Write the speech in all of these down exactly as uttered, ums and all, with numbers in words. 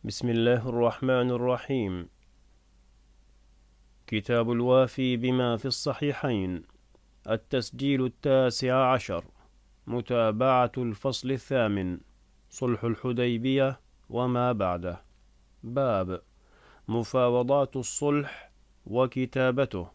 بسم الله الرحمن الرحيم. كتاب الوافي بما في الصحيحين، التسجيل التاسع عشر، متابعة الفصل الثامن، صلح الحديبية وما بعده. باب مفاوضات الصلح وكتابته.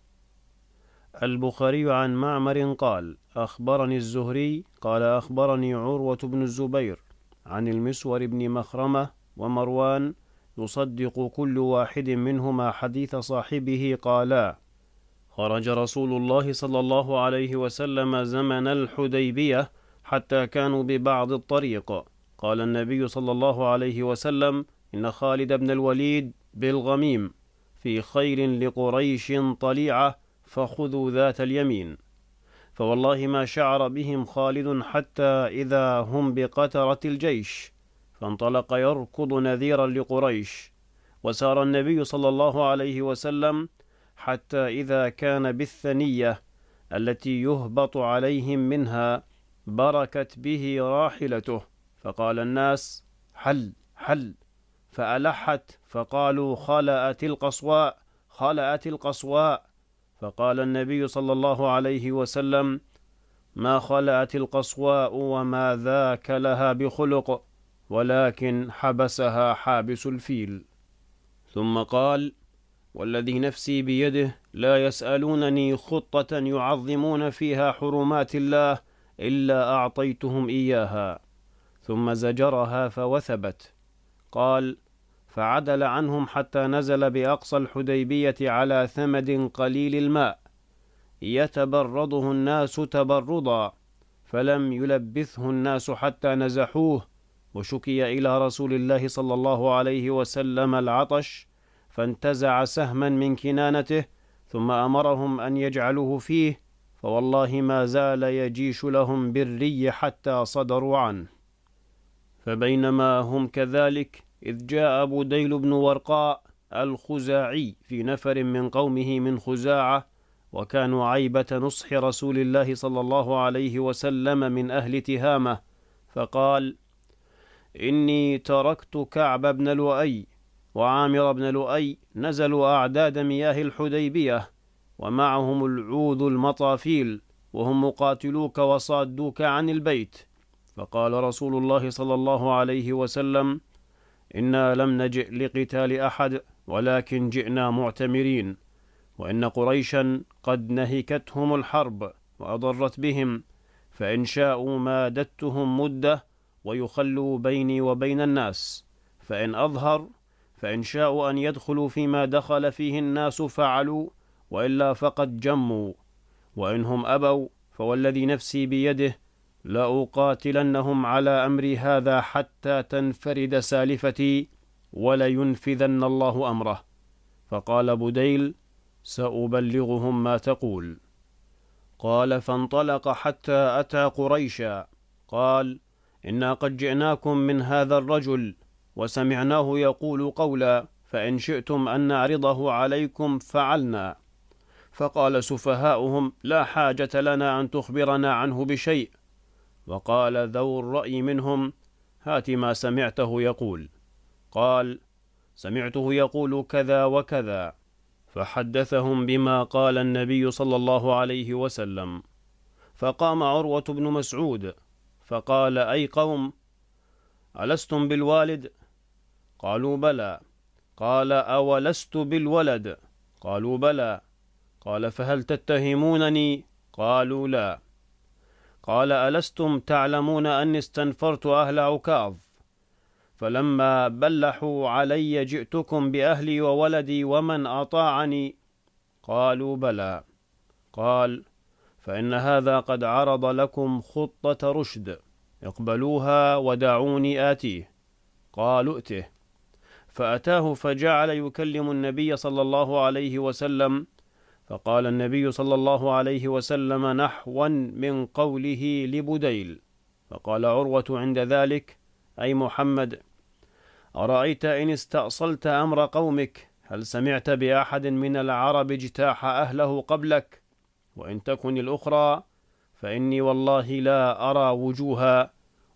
البخاري عن معمر قال: أخبرني الزهري قال أخبرني عروة بن الزبير عن المسور بن مخرمة ومروان يصدق كل واحد منهما حديث صاحبه قالا: خرج رسول الله صلى الله عليه وسلم زمن الحديبية حتى كانوا ببعض الطريق، قال النبي صلى الله عليه وسلم: إن خالد بن الوليد بالغميم في خير لقريش طليعة فخذوا ذات اليمين. فوالله ما شعر بهم خالد حتى إذا هم بقترة الجيش، فانطلق يركض نذيرا لقريش. وسار النبي صلى الله عليه وسلم حتى إذا كان بالثنية التي يهبط عليهم منها بركت به راحلته، فقال الناس: حل حل، فألحت فقالوا: خلأت القصواء خلأت القصواء. فقال النبي صلى الله عليه وسلم: ما خلأت القصواء وما ذاك لها بخلق، ولكن حبسها حابس الفيل. ثم قال: والذي نفسي بيده لا يسألونني خطة يعظمون فيها حرمات الله إلا أعطيتهم إياها. ثم زجرها فوثبت. قال: فعدل عنهم حتى نزل بأقصى الحديبية على ثمد قليل الماء يتبرضه الناس تبرضا، فلم يلبثه الناس حتى نزحوه، وشكي إلى رسول الله صلى الله عليه وسلم العطش، فانتزع سهما من كنانته ثم أمرهم أن يجعلوه فيه، فوالله ما زال يجيش لهم بالري حتى صدروا عنه. فبينما هم كذلك إذ جاء بديل بن ورقاء الخزاعي في نفر من قومه من خزاعة، وكانوا عيبة نصح رسول الله صلى الله عليه وسلم من أهل تهامة، فقال: إني تركت كعب بن لؤي وعامر بن لؤي نزلوا أعداد مياه الحديبية، ومعهم العوذ المطافيل، وهم مقاتلوك وصادوك عن البيت. فقال رسول الله صلى الله عليه وسلم: إنا لم نجئ لقتال أحد، ولكن جئنا معتمرين، وإن قريشا قد نهكتهم الحرب وأضرت بهم، فإن شاءوا مادتهم مدة ويخلوا بيني وبين الناس، فإن أظهر فإن شاءوا أن يدخلوا فيما دخل فيه الناس فعلوا، وإلا فقد جموا، وإنهم أبوا فوالذي نفسي بيده لأقاتلنهم على أمري هذا حتى تنفرد سالفتي، ولينفذن الله أمره. فقال بديل: سأبلغهم ما تقول. قال: فانطلق حتى أتى قريشا، قال: إنا قد جئناكم من هذا الرجل، وسمعناه يقول قولا، فإن شئتم أن نعرضه عليكم فعلنا. فقال سفهاؤهم: لا حاجة لنا أن تخبرنا عنه بشيء. وقال ذو الرأي منهم: هات ما سمعته يقول. قال: سمعته يقول كذا وكذا، فحدثهم بما قال النبي صلى الله عليه وسلم. فقام عروة بن مسعود فقال: أي قوم، ألستم بالوالد؟ قالوا: بلى. قال: أولست بالولد؟ قالوا: بلى. قال: فهل تتهمونني؟ قالوا: لا. قال: ألستم تعلمون أني استنفرت أهل عكاظ، فلما بلحوا علي جئتكم بأهلي وولدي ومن أطاعني؟ قالوا: بلى. قال: فإن هذا قد عرض لكم خطة رشد، اقبلوها ودعوني آتيه. قالوا: ائته. فأتاه فجعل يكلم النبي صلى الله عليه وسلم، فقال النبي صلى الله عليه وسلم نحوا من قوله لبديل. فقال عروة عند ذلك: أي محمد، أرأيت إن استأصلت أمر قومك، هل سمعت بأحد من العرب اجتاح أهله قبلك؟ وإن تكن الأخرى فإني والله لا أرى وجوها،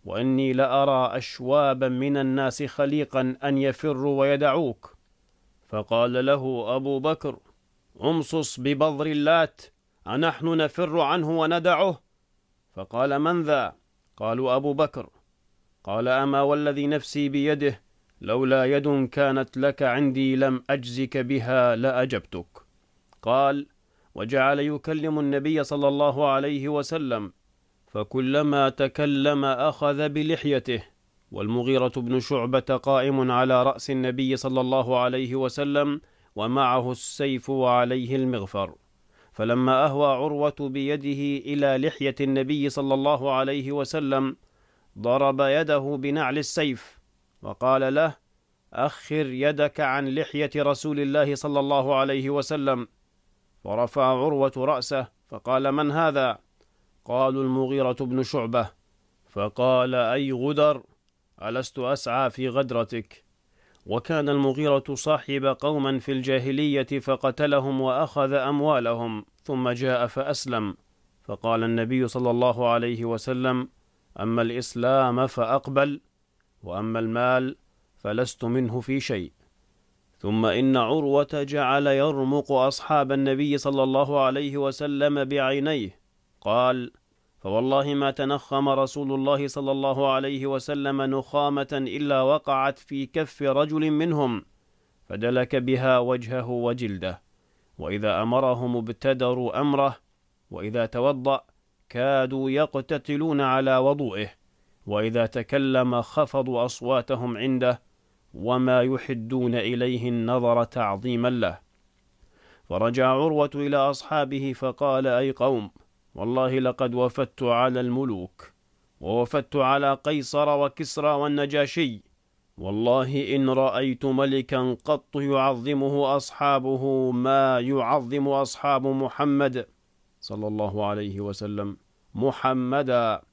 وإني لأرى أشوابا من الناس خليقا أن يفروا ويدعوك. فقال له أبو بكر: امصص ببضر اللات، أنحن نفر عنه وندعه؟ فقال: من ذا؟ قالوا: أبو بكر. قال: أما والذي نفسي بيده، لولا يد كانت لك عندي لم أجزك بها لأجبتك. قال: وجعل يكلم النبي صلى الله عليه وسلم، فكلما تكلم أخذ بلحيته، والمغيرة بن شعبة قائم على رأس النبي صلى الله عليه وسلم ومعه السيف وعليه المغفر، فلما أهوى عروة بيده إلى لحية النبي صلى الله عليه وسلم ضرب يده بنعل السيف وقال له: أخر يدك عن لحية رسول الله صلى الله عليه وسلم. ورفع عروة رأسه فقال: من هذا؟ قالوا: المغيرة بن شعبة. فقال: أي غدر، ألست أسعى في غدرتك؟ وكان المغيرة صاحب قوما في الجاهلية فقتلهم وأخذ أموالهم، ثم جاء فأسلم. فقال النبي صلى الله عليه وسلم: أما الإسلام فأقبل، وأما المال فلست منه في شيء. ثم إن عروة جعل يرمق أصحاب النبي صلى الله عليه وسلم بعينيه. قال: فوالله ما تنخم رسول الله صلى الله عليه وسلم نخامة إلا وقعت في كف رجل منهم فدلك بها وجهه وجلده، وإذا أمرهم ابتدروا أمره، وإذا توضأ كادوا يقتتلون على وضوئه، وإذا تكلم خفضوا أصواتهم عنده، وما يحدون إليه النظر تعظيما له. فرجع عروة إلى أصحابه فقال: أي قوم، والله لقد وفدت على الملوك، ووفدت على قيصر وكسرى والنجاشي، والله إن رأيت ملكا قط يعظمه أصحابه ما يعظم أصحاب محمد صلى الله عليه وسلم محمدا.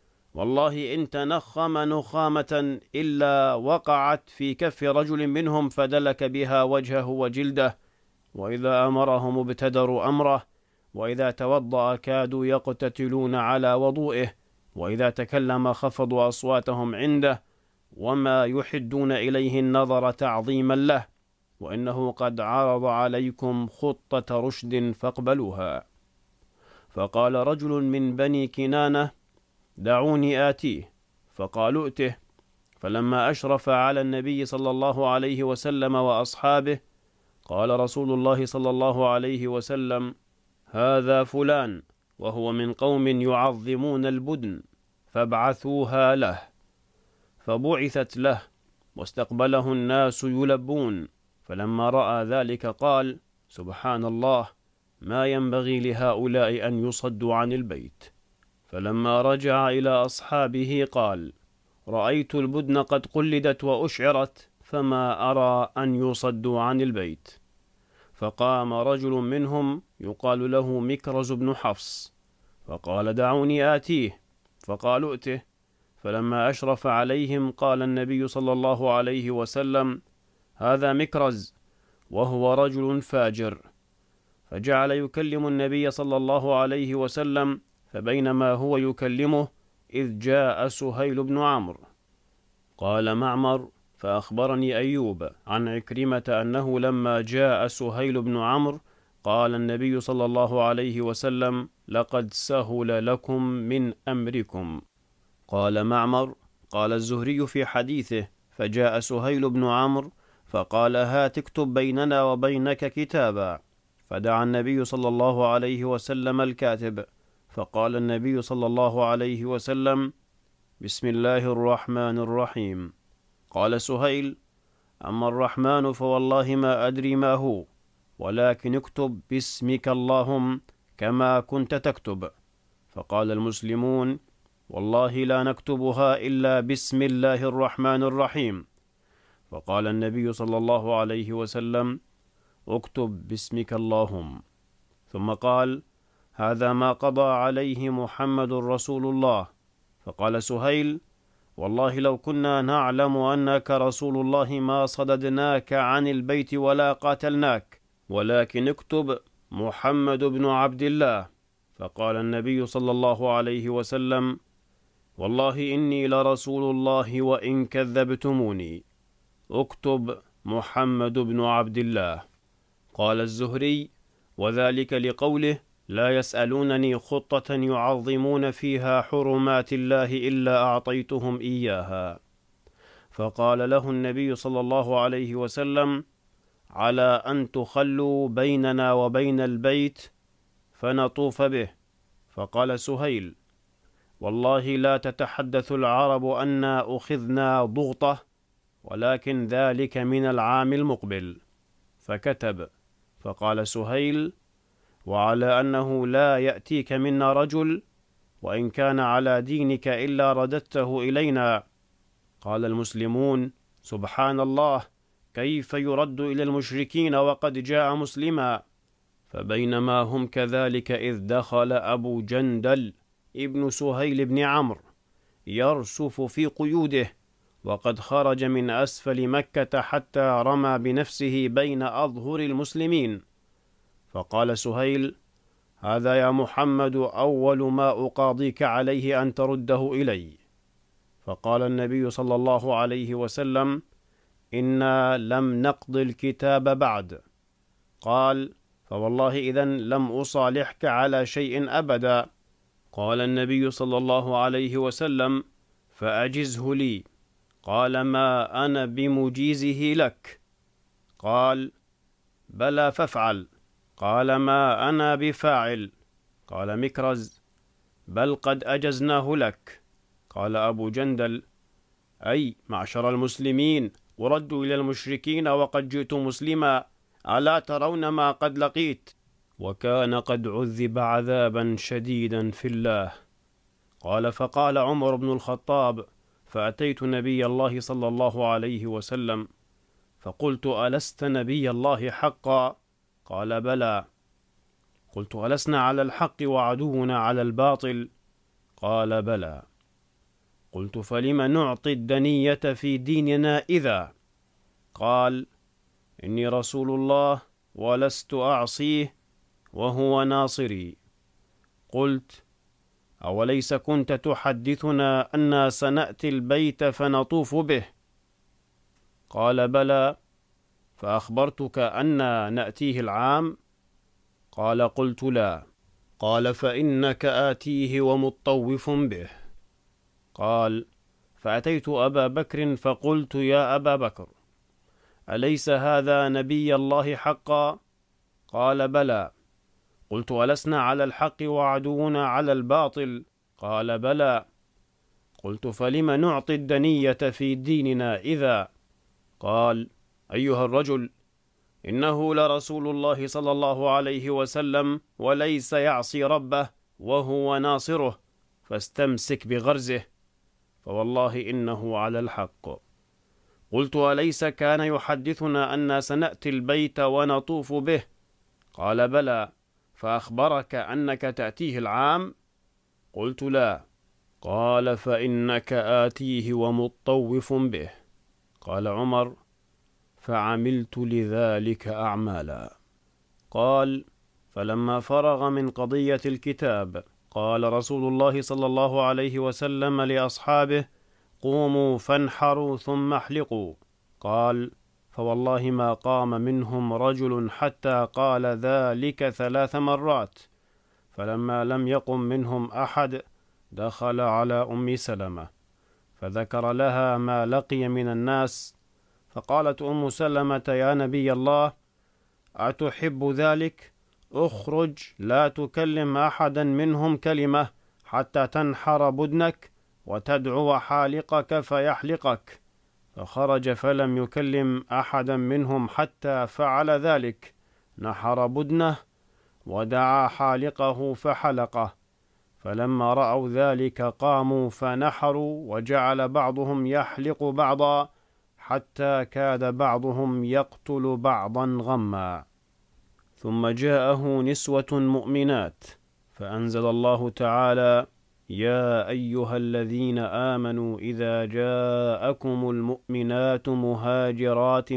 والله إن تنخم نخامة إلا وقعت في كف رجل منهم فدلك بها وجهه وجلده، وإذا أمرهم ابتدروا أمره، وإذا توضأ كادوا يقتتلون على وضوئه، وإذا تكلم خفضوا أصواتهم عنده، وما يحدون إليه النظر تعظيما له، وإنه قد عرض عليكم خطة رشد فاقبلوها. فقال رجل من بني كنانة: دعوني آتيه. فقالوا: ائته. فلما أشرف على النبي صلى الله عليه وسلم وأصحابه قال رسول الله صلى الله عليه وسلم: هذا فلان، وهو من قوم يعظمون البدن، فابعثوها له. فبعثت له، واستقبله الناس يلبون، فلما رأى ذلك قال: سبحان الله، ما ينبغي لهؤلاء أن يصدوا عن البيت. فلما رجع إلى أصحابه قال: رأيت البدن قد قلدت وأشعرت، فما أرى أن يصدوا عن البيت. فقام رجل منهم يقال له مكرز بن حفص فقال: دعوني آتيه. فقالوا: ائته. فلما أشرف عليهم قال النبي صلى الله عليه وسلم: هذا مكرز، وهو رجل فاجر. فجعل يكلم النبي صلى الله عليه وسلم، فبينما هو يكلمه إذ جاء سهيل بن عمرو. قال معمر: فأخبرني أيوب عن عكرمة أنه لما جاء سهيل بن عمرو قال النبي صلى الله عليه وسلم: لقد سهل لكم من أمركم. قال معمر: قال الزهري في حديثه: فجاء سهيل بن عمرو فقال: هات اكتب بيننا وبينك كتابا. فدعا النبي صلى الله عليه وسلم الكاتب، فقال النبي صلى الله عليه وسلم: بسم الله الرحمن الرحيم. قال سهيل: أما الرحمن فوالله ما أدري ما هو، ولكن اكتب باسمك اللهم كما كنت تكتب. فقال المسلمون: والله لا نكتبها إلا بسم الله الرحمن الرحيم. فقال النبي صلى الله عليه وسلم: اكتب باسمك اللهم. ثم قال: هذا ما قضى عليه محمد رسول الله. فقال سهيل: والله لو كنا نعلم أنك رسول الله ما صددناك عن البيت ولا قاتلناك، ولكن اكتب محمد بن عبد الله. فقال النبي صلى الله عليه وسلم: والله إني لرسول الله وإن كذبتموني. اكتب محمد بن عبد الله. قال الزهري: وذلك لقوله: لا يسألونني خطة يعظمون فيها حرمات الله إلا أعطيتهم إياها. فقال له النبي صلى الله عليه وسلم: على أن تخلوا بيننا وبين البيت فنطوف به. فقال سهيل: والله لا تتحدث العرب أنا أخذنا ضغطة، ولكن ذلك من العام المقبل. فكتب. فقال سهيل: وعلى أنه لا يأتيك منا رجل، وإن كان على دينك إلا رددته إلينا. قال المسلمون: سبحان الله، كيف يرد إلى المشركين وقد جاء مسلما؟ فبينما هم كذلك إذ دخل أبو جندل ابن سهيل بن عمرو يرسف في قيوده، وقد خرج من أسفل مكة حتى رمى بنفسه بين أظهر المسلمين. فقال سهيل: هذا يا محمد أول ما أقاضيك عليه أن ترده إلي. فقال النبي صلى الله عليه وسلم: إنا لم نقض الكتاب بعد. قال: فوالله إذن لم أصالحك على شيء أبدا. قال النبي صلى الله عليه وسلم: فأجزه لي. قال: ما أنا بمجيزه لك. قال: بلى فافعل. قال: ما أنا بفاعل. قال مكرز: بل قد أجزناه لك. قال أبو جندل: أي معشر المسلمين، أرد إلى المشركين وقد جئت مسلما، ألا ترون ما قد لقيت؟ وكان قد عذب عذابا شديدا في الله. قال: فقال عمر بن الخطاب: فأتيت نبي الله صلى الله عليه وسلم فقلت: ألست نبي الله حقا؟ قال: بلى. قلت: ألسنا على الحق وعدونا على الباطل؟ قال: بلى. قلت: فلم نعطي الدنية في ديننا إذا؟ قال: إني رسول الله ولست أعصيه وهو ناصري. قلت: أوليس كنت تحدثنا أنا سنأتي البيت فنطوف به؟ قال: بلى. فأخبرتك أنا نأتيه العام؟ قال: قلت: لا. قال: فإنك آتيه ومطوف به. قال: فأتيت أبا بكر فقلت: يا أبا بكر، أليس هذا نبي الله حقا؟ قال: بلى. قلت: ألسنا على الحق وعدونا على الباطل؟ قال: بلى. قلت: فلم نعطي الدنية في ديننا إذا؟ قال: أيها الرجل، إنه لرسول الله صلى الله عليه وسلم وليس يعصي ربه وهو ناصره، فاستمسك بغرزه، فوالله إنه على الحق. قلت: أليس كان يحدثنا أن سنأتي البيت ونطوف به؟ قال: بلى. فأخبرك أنك تأتيه العام؟ قلت: لا. قال: فإنك آتيه ومطوف به. قال عمر: فعملت لذلك أعمالا. قال: فلما فرغ من قضية الكتاب قال رسول الله صلى الله عليه وسلم لأصحابه: قوموا فانحروا ثم احلقوا. قال: فوالله ما قام منهم رجل حتى قال ذلك ثلاث مرات. فلما لم يقم منهم أحد دخل على أم سلمة فذكر لها ما لقي من الناس، فقالت أم سلمة: يا نبي الله، أتحب ذلك؟ اخرج لا تكلم أحدا منهم كلمة حتى تنحر بدنك وتدعو حالقك فيحلقك. فخرج فلم يكلم أحدا منهم حتى فعل ذلك، نحر بدنه ودعا حالقه فحلقه. فلما رأوا ذلك قاموا فنحروا، وجعل بعضهم يحلق بعضا حتى كاد بعضهم يقتل بعضا غما. ثم جاءه نسوة مؤمنات فأنزل الله تعالى: يا أيها الذين آمنوا إذا جاءكم المؤمنات مهاجرات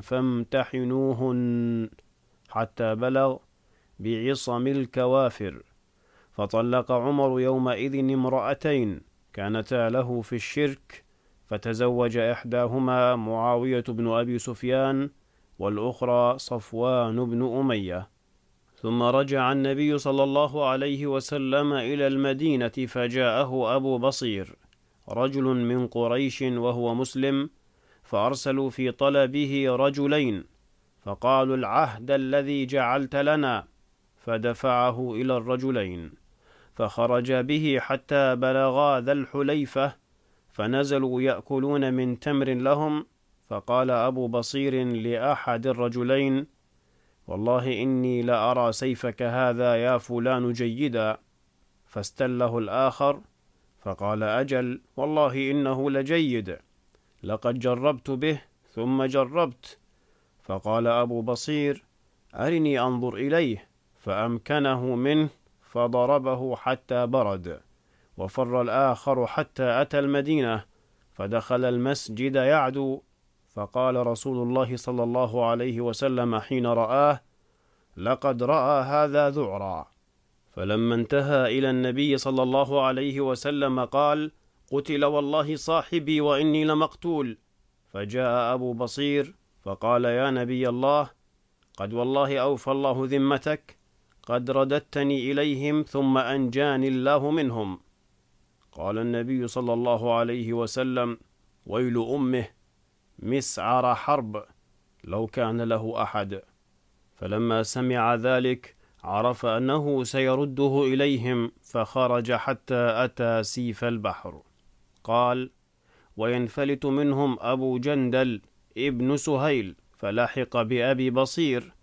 فامتحنوهن حتى بلغ بعصم الكوافر. فطلق عمر يومئذ امرأتين، كانتا له في الشرك، فتزوج إحداهما معاوية بن أبي سفيان، والأخرى صفوان بن أمية. ثم رجع النبي صلى الله عليه وسلم إلى المدينة، فجاءه أبو بصير رجل من قريش وهو مسلم، فأرسلوا في طلبه رجلين، فقالوا: العهد الذي جعلت لنا، فدفعه إلى الرجلين، فخرج به حتى بلغا ذا الحليفة، فنزلوا يأكلون من تمر لهم، فقال أبو بصير لأحد الرجلين: والله إني لأرى سيفك هذا يا فلان جيدا. فاستله الآخر، فقال: أجل، والله إنه لجيد، لقد جربت به ثم جربت. فقال أبو بصير: أرني أنظر إليه. فأمكنه منه، فضربه حتى برد. وفر الآخر حتى أتى المدينة، فدخل المسجد يعدو، فقال رسول الله صلى الله عليه وسلم حين رآه: لقد رأى هذا ذعرا. فلما انتهى إلى النبي صلى الله عليه وسلم قال: قتل والله صاحبي وإني لمقتول. فجاء أبو بصير فقال: يا نبي الله، قد والله أوفى الله ذمتك، قد رددتني إليهم ثم أنجاني الله منهم. قال النبي صلى الله عليه وسلم: ويل أمه، مسعر حرب، لو كان له أحد. فلما سمع ذلك عرف أنه سيرده إليهم، فخرج حتى أتى سيف البحر. قال: وينفلت منهم أبو جندل ابن سهيل، فلحق بأبي بصير،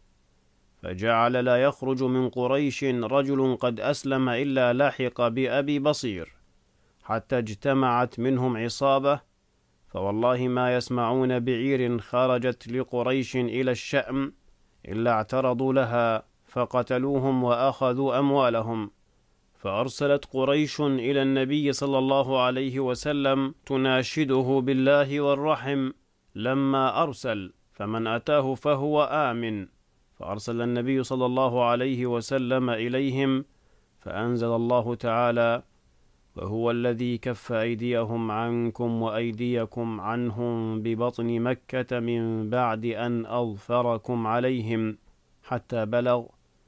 فجعل لا يخرج من قريش رجل قد أسلم إلا لحق بأبي بصير، حتى اجتمعت منهم عصابة، فوالله ما يسمعون بعير خرجت لقريش إلى الشأم إلا اعترضوا لها، فقتلوهم وأخذوا أموالهم. فأرسلت قريش إلى النبي صلى الله عليه وسلم تناشده بالله والرحم، لما أرسل: فمن أتاه فهو آمن. فأرسل النبي صلى الله عليه وسلم إليهم، فأنزل الله تعالى: وهو الذي كف أيديهم عنكم وأيديكم عنهم ببطن مكة من بعد أن أظفركم عليهم، حتى بلغ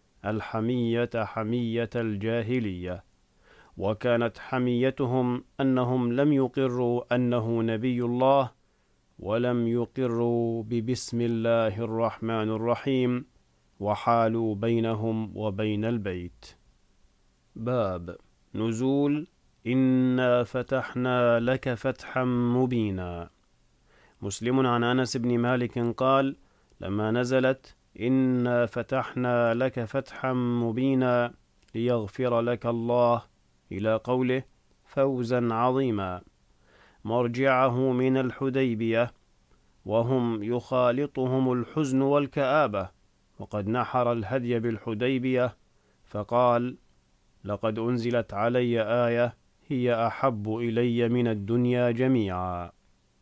الحمية حمية الجاهلية. وكانت حميتهم أنهم لم يقروا أنه نبي الله، ولم يقروا ببسم الله الرحمن الرحيم، وحالوا بينهم وبين البيت. باب نزول إنا فتحنا لك فتحا مبينا. مسلم عن أنس بن مالك قال: لما نزلت إنا فتحنا لك فتحا مبينا ليغفر لك الله إلى قوله فوزا عظيما، مرجعه من الحديبية، وهم يخالطهم الحزن والكآبة، وقد نحر الهدي بالحديبية، فقال: لقد أنزلت علي آية هي أحب إلي من الدنيا جميعا.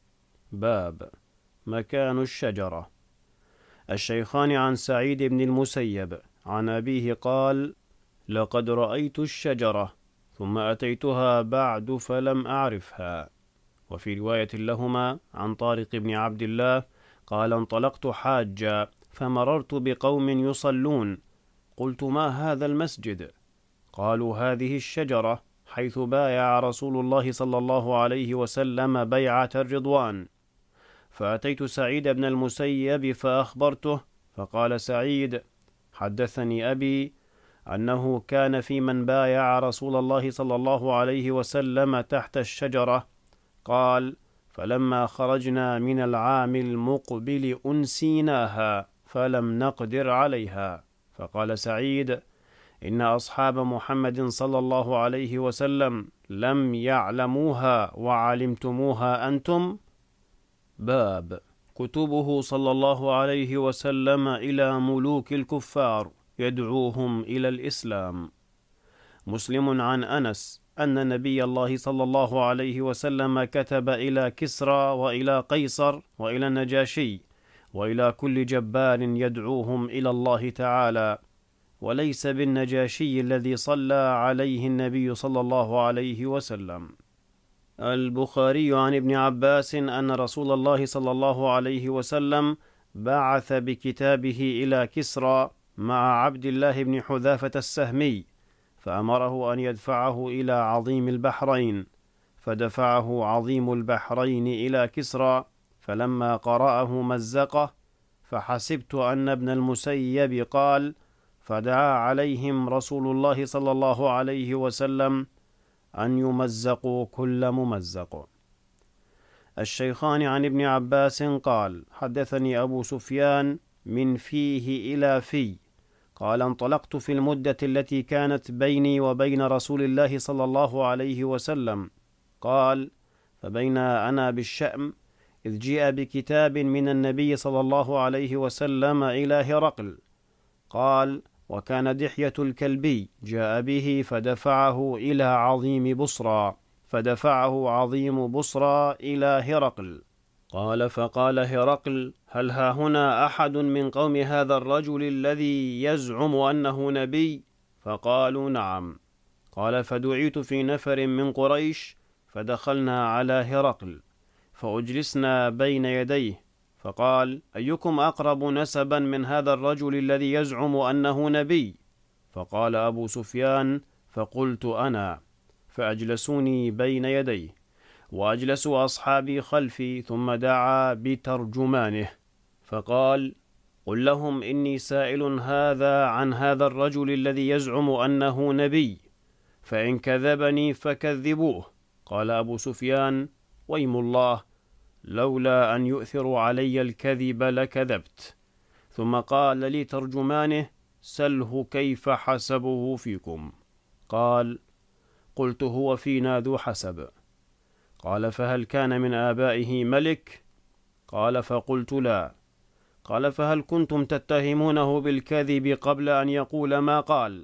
باب مكان الشجرة. الشيخان عن سعيد بن المسيب عن أبيه قال: لقد رأيت الشجرة ثم أتيتها بعد فلم أعرفها. وفي رواية لهما عن طارق بن عبد الله قال: انطلقت حاجا فمررت بقوم يصلون، قلت: ما هذا المسجد؟ قالوا: هذه الشجرة حيث بايع رسول الله صلى الله عليه وسلم بيعة الرضوان. فأتيت سعيد بن المسيب فأخبرته، فقال سعيد: حدثني أبي أنه كان في من بايع رسول الله صلى الله عليه وسلم تحت الشجرة. قال: فلما خرجنا من العام المقبل أنسيناها فلم نقدر عليها. فقال سعيد: إن أصحاب محمد صلى الله عليه وسلم لم يعلموها وعلمتموها أنتم. باب كتبه صلى الله عليه وسلم إلى ملوك الكفار يدعوهم إلى الإسلام. مسلم عن أنس أن نبي الله صلى الله عليه وسلم كتب إلى كسرى وإلى قيصر وإلى النجاشي وإلى كل جبار يدعوهم إلى الله تعالى، وليس بالنجاشي الذي صلى عليه النبي صلى الله عليه وسلم. البخاري عن ابن عباس أن رسول الله صلى الله عليه وسلم بعث بكتابه إلى كسرى مع عبد الله بن حذافة السهمي، فأمره أن يدفعه إلى عظيم البحرين، فدفعه عظيم البحرين إلى كسرى، فلما قرأه مزقه، فحسبت أن ابن المسيب قال: فدعا عليهم رسول الله صلى الله عليه وسلم أن يمزقوا كل ممزق. الشيخان عن ابن عباس قال: حدثني أبو سفيان من فيه إلى في، قال: انطلقت في المدة التي كانت بيني وبين رسول الله صلى الله عليه وسلم، قال: فبين أنا بالشأم إذ جيء بكتاب من النبي صلى الله عليه وسلم إلى هرقل، قال: وكان دحية الكلبي جاء به فدفعه إلى عظيم بصرى، فدفعه عظيم بصرى إلى هرقل. قال: فقال هرقل: هل ها هنا أحد من قوم هذا الرجل الذي يزعم أنه نبي؟ فقالوا: نعم. قال: فدعيت في نفر من قريش، فدخلنا على هرقل، فأجلسنا بين يديه، فقال: أيكم أقرب نسبا من هذا الرجل الذي يزعم أنه نبي؟ فقال أبو سفيان: فقلت أنا، فأجلسوني بين يديه، وأجلسوا أصحابي خلفي، ثم دعا بترجمانه فقال: قل لهم إني سائل هذا عن هذا الرجل الذي يزعم أنه نبي، فإن كذبني فكذبوه. قال أبو سفيان: ويم الله، لولا أن يؤثروا علي الكذب لكذبت. ثم قال لي ترجمانه: سله كيف حسبه فيكم؟ قال: قلت: هو فينا ذو حسب. قال: فهل كان من آبائه ملك؟ قال: فقلت: لا. قال: فهل كنتم تتهمونه بالكذب قبل أن يقول ما قال؟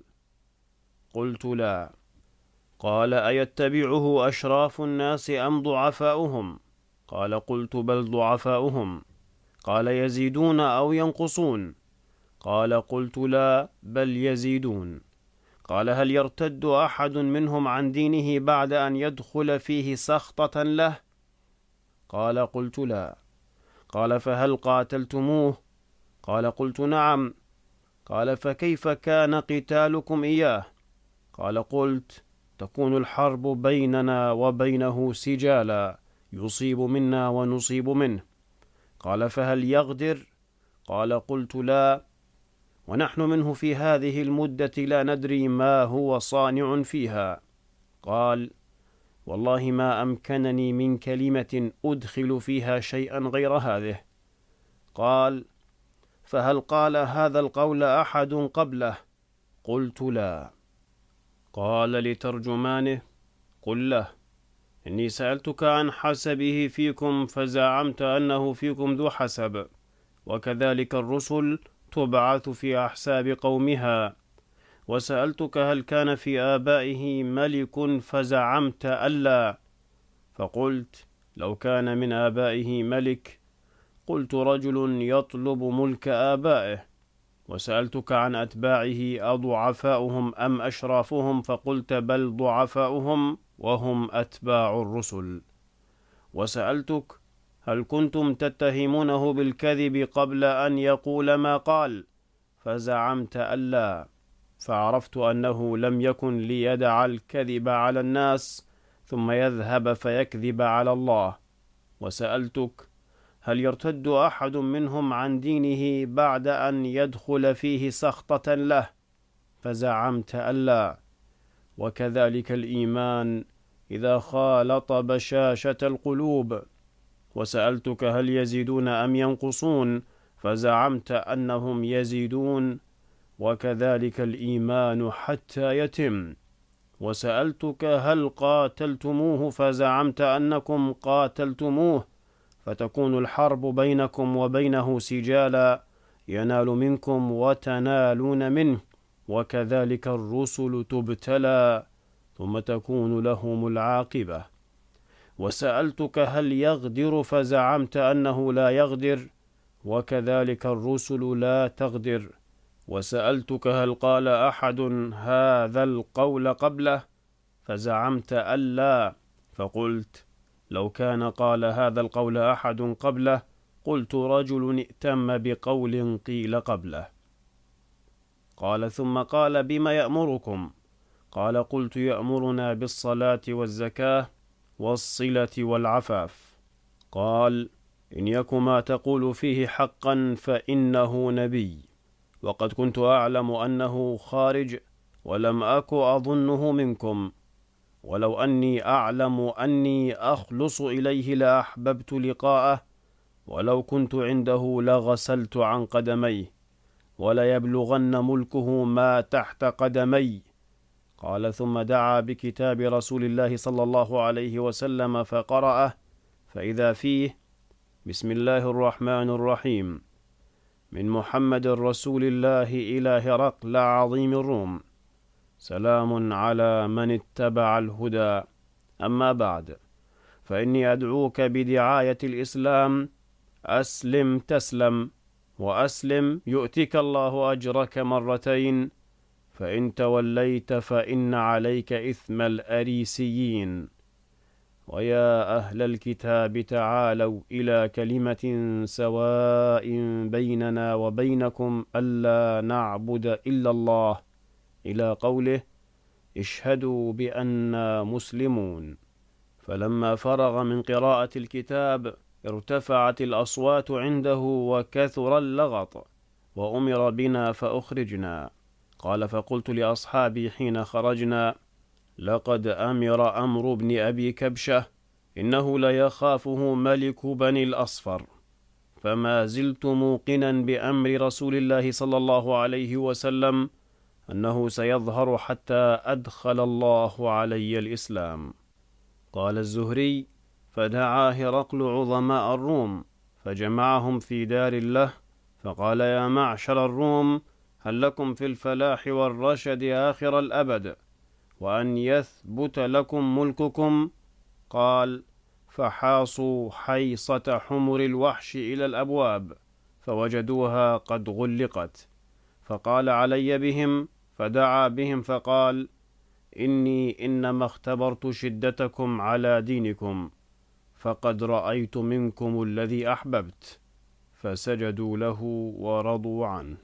قلت: لا. قال: أيتبعه أشراف الناس أم ضعفاؤهم؟ قال: قلت: بل ضعفاؤهم. قال: يزيدون أو ينقصون؟ قال: قلت: لا، بل يزيدون. قال: هل يرتد أحد منهم عن دينه بعد أن يدخل فيه سخطة له؟ قال: قلت: لا. قال: فهل قاتلتموه؟ قال: قلت: نعم. قال: فكيف كان قتالكم إياه؟ قال: قلت: تكون الحرب بيننا وبينه سجالا، يصيب منا ونصيب منه. قال: فهل يغدر؟ قال: قلت: لا، ونحن منه في هذه المدة لا ندري ما هو صانع فيها. قال: والله ما أمكنني من كلمة أدخل فيها شيئا غير هذه. قال: فهل قال هذا القول أحد قبله؟ قلت: لا. قال لترجمانه: قل له إني سألتك عن حسبه فيكم، فزعمت أنه فيكم ذو حسب، وكذلك الرسل تبعث في أحساب قومها. وسألتك هل كان في آبائه ملك، فزعمت ألا، فقلت: لو كان من آبائه ملك قلت رجل يطلب ملك آبائه. وسألتك عن أتباعه أضعفاؤهم أم أشرافهم، فقلت: بل ضعفاؤهم وهم أتباع الرسل. وسألتك هل كنتم تتهمونه بالكذب قبل أن يقول ما قال، فزعمت ألا، فعرفت أنه لم يكن ليدع الكذب على الناس ثم يذهب فيكذب على الله. وسألتك هل يرتد أحد منهم عن دينه بعد أن يدخل فيه سخطة له، فزعمت ألا، وكذلك الإيمان إذا خالط بشاشة القلوب. وسألتك هل يزيدون أم ينقصون، فزعمت أنهم يزيدون، وكذلك الإيمان حتى يتم. وسألتك هل قاتلتموه، فزعمت أنكم قاتلتموه، فتكون الحرب بينكم وبينه سجالا، ينال منكم وتنالون منه، وكذلك الرسل تبتلى ثم تكون لهم العاقبة. وسألتك هل يغدر، فزعمت أنه لا يغدر، وكذلك الرسل لا تغدر. وسألتك هل قال أحد هذا القول قبله، فزعمت ألا، فقلت: لو كان قال هذا القول أحد قبله قلت رجل ائتم بقول قيل قبله. قال: ثم قال: بما يأمركم؟ قال: قلت: يأمرنا بالصلاة والزكاة والصلة والعفاف. قال: إن يك ما تقول فيه حقا فإنه نبي، وقد كنت أعلم أنه خارج ولم أك أظنه منكم، ولو أني أعلم أني أخلص إليه لأحببت لقاءه، ولو كنت عنده لغسلت عن قدميه، وليبلغن ملكه ما تحت قدمي. قال: ثم دعا بكتاب رسول الله صلى الله عليه وسلم فقرأه، فإذا فيه: بسم الله الرحمن الرحيم، من محمد رسول الله إلى هرقل عظيم الروم، سلام على من اتبع الهدى، أما بعد، فإني أدعوك بدعاية الإسلام، أسلم تسلم، وأسلم يؤتك الله أجرك مرتين، فإن توليت فإن عليك إثم الأريسيين. ويا أهل الكتاب تعالوا إلى كلمة سواء بيننا وبينكم ألا نعبد إلا الله، إلى قوله: اشهدوا بأننا مسلمون. فلما فرغ من قراءة الكتاب ارتفعت الأصوات عنده وكثر اللغط، وأمر بنا فأخرجنا. قال: فقلت لأصحابي حين خرجنا: لقد أمر أمر بن أبي كبشة، إنه ليخافه ملك بني الأصفر. فما زلت موقنا بأمر رسول الله صلى الله عليه وسلم أنه سيظهر حتى أدخل الله علي الإسلام. قال الزهري: فدعا هرقل عظماء الروم فجمعهم في دار له، فقال: يا معشر الروم، هل لكم في الفلاح والرشد آخر الأبد، وأن يثبت لكم ملككم؟ قال: فحاصوا حيصة حمر الوحش إلى الأبواب فوجدوها قد غلقت، فقال: علي بهم، فدعا بهم فقال: إني إنما اختبرت شدتكم على دينكم، فقد رأيت منكم الذي أحببت، فسجدوا له ورضوا عنه.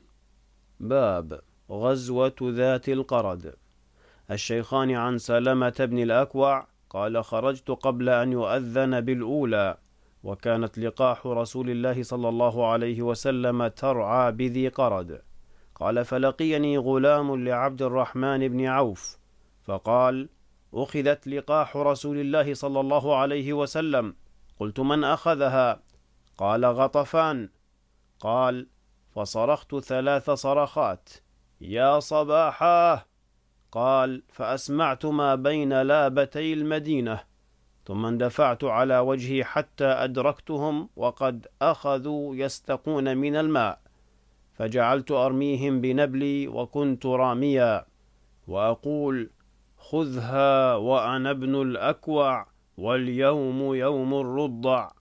باب غزوة ذات القرد. الشيخان عن سلمة بن الأكوع قال: خرجت قبل أن يؤذن بالأولى، وكانت لقاح رسول الله صلى الله عليه وسلم ترعى بذي قرد. قال: فلقيني غلام لعبد الرحمن بن عوف فقال: أخذت لقاح رسول الله صلى الله عليه وسلم. قلت: من أخذها؟ قال: غطفان. قال: فصرخت ثلاث صرخات: يا صباحا. قال: فأسمعت ما بين لابتي المدينة، ثم اندفعت على وجهي حتى أدركتهم وقد أخذوا يستقون من الماء، فجعلت أرميهم بنبلي وكنت راميا، وأقول: خذها وأنا ابن الأكوع، واليوم يوم الرضع،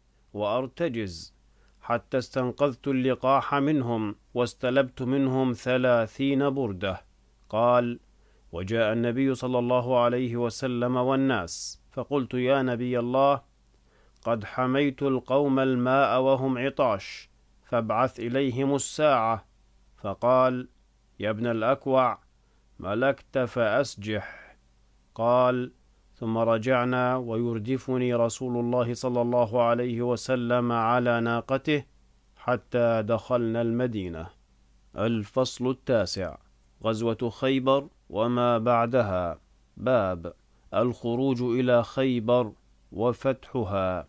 وأرتجز حتى استنقذت اللقاح منهم واستلبت منهم ثلاثين بردة. قال: وجاء النبي صلى الله عليه وسلم والناس، فقلت: يا نبي الله، قد حميت القوم الماء وهم عطاش، فابعث إليهم الساعة. فقال: يا ابن الأكوع، ملكت فأسجح. قال: ثم رجعنا ويردفني رسول الله صلى الله عليه وسلم على ناقته حتى دخلنا المدينة. الفصل التاسع: غزوة خيبر وما بعدها. باب الخروج إلى خيبر وفتحها.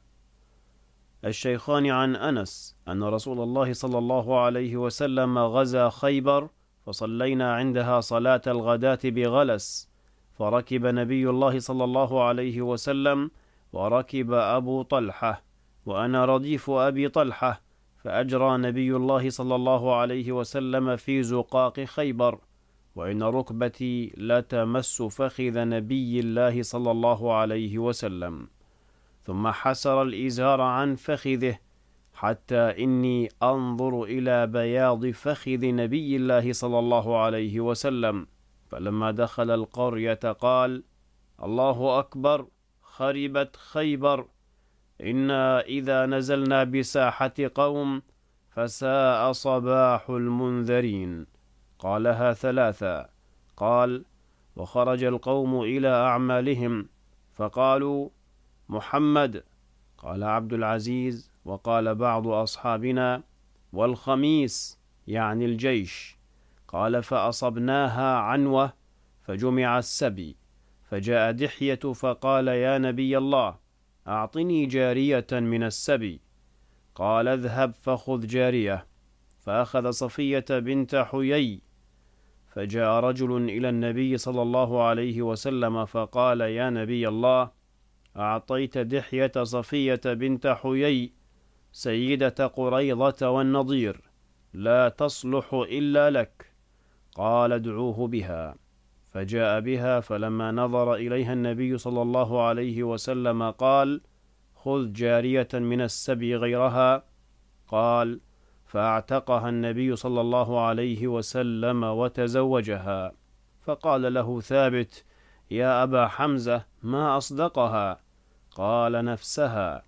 الشيخان عن أنس أن رسول الله صلى الله عليه وسلم غزا خيبر، فصلينا عندها صلاة الغداة بغلس، فركب نبي الله صلى الله عليه وسلم وركب أبو طلحة، وأنا رديف أبي طلحة، فأجرى نبي الله صلى الله عليه وسلم في زقاق خيبر، وإن ركبتي لتمس فخذ نبي الله صلى الله عليه وسلم، ثم حسر الإزار عن فخذه حتى إني أنظر إلى بياض فخذ نبي الله صلى الله عليه وسلم. فلما دخل القرية قال: الله أكبر، خربت خيبر، إنا إذا نزلنا بساحة قوم فساء صباح المنذرين. قالها ثلاثا. قال: وخرج القوم إلى أعمالهم فقالوا: محمد. قال عبد العزيز وقال بعض أصحابنا: والخميس، يعني الجيش. قال: فأصبناها عنوة فجمع السبي، فجاء دحية فقال: يا نبي الله، أعطني جارية من السبي. قال: اذهب فخذ جارية. فأخذ صفية بنت حيي. فجاء رجل إلى النبي صلى الله عليه وسلم فقال: يا نبي الله، أعطيت دحية صفية بنت حيي سيدة قريظة والنضير، لا تصلح إلا لك. قال: ادعوه بها. فجاء بها، فلما نظر إليها النبي صلى الله عليه وسلم قال: خذ جارية من السبي غيرها. قال: فاعتقها النبي صلى الله عليه وسلم وتزوجها. فقال له ثابت: يا أبا حمزة، ما أصدقها؟ قال: نفسها،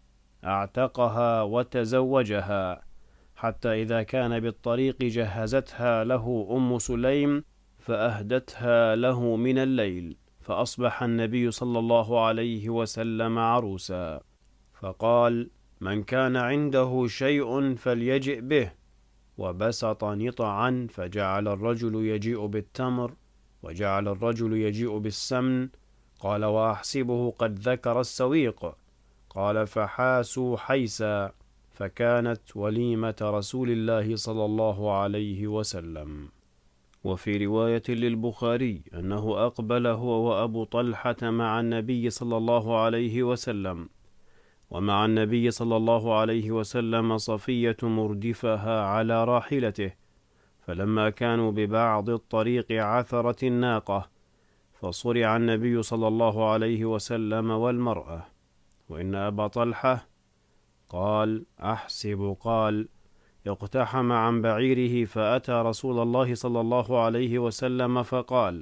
اعتقها وتزوجها. حتى إذا كان بالطريق جهزتها له أم سليم فأهدتها له من الليل، فأصبح النبي صلى الله عليه وسلم عروسا. فقال: من كان عنده شيء فليجئ به. وبسط نطعا، فجعل الرجل يجيء بالتمر، وجعل الرجل يجيء بالسمن. قال: وأحسبه قد ذكر السويق. قال: فحاسوا حيسا، فكانت وليمة رسول الله صلى الله عليه وسلم. وفي رواية للبخاري أنه أقبل هو وأبو طلحة مع النبي صلى الله عليه وسلم، ومع النبي صلى الله عليه وسلم صفية مردفها على راحلته. فلما كانوا ببعض الطريق عثرت الناقة، فصرع النبي صلى الله عليه وسلم والمرأة. وإن أبا طلحة قال: أحسب قال: اقتحم عن بعيره فأتى رسول الله صلى الله عليه وسلم فقال: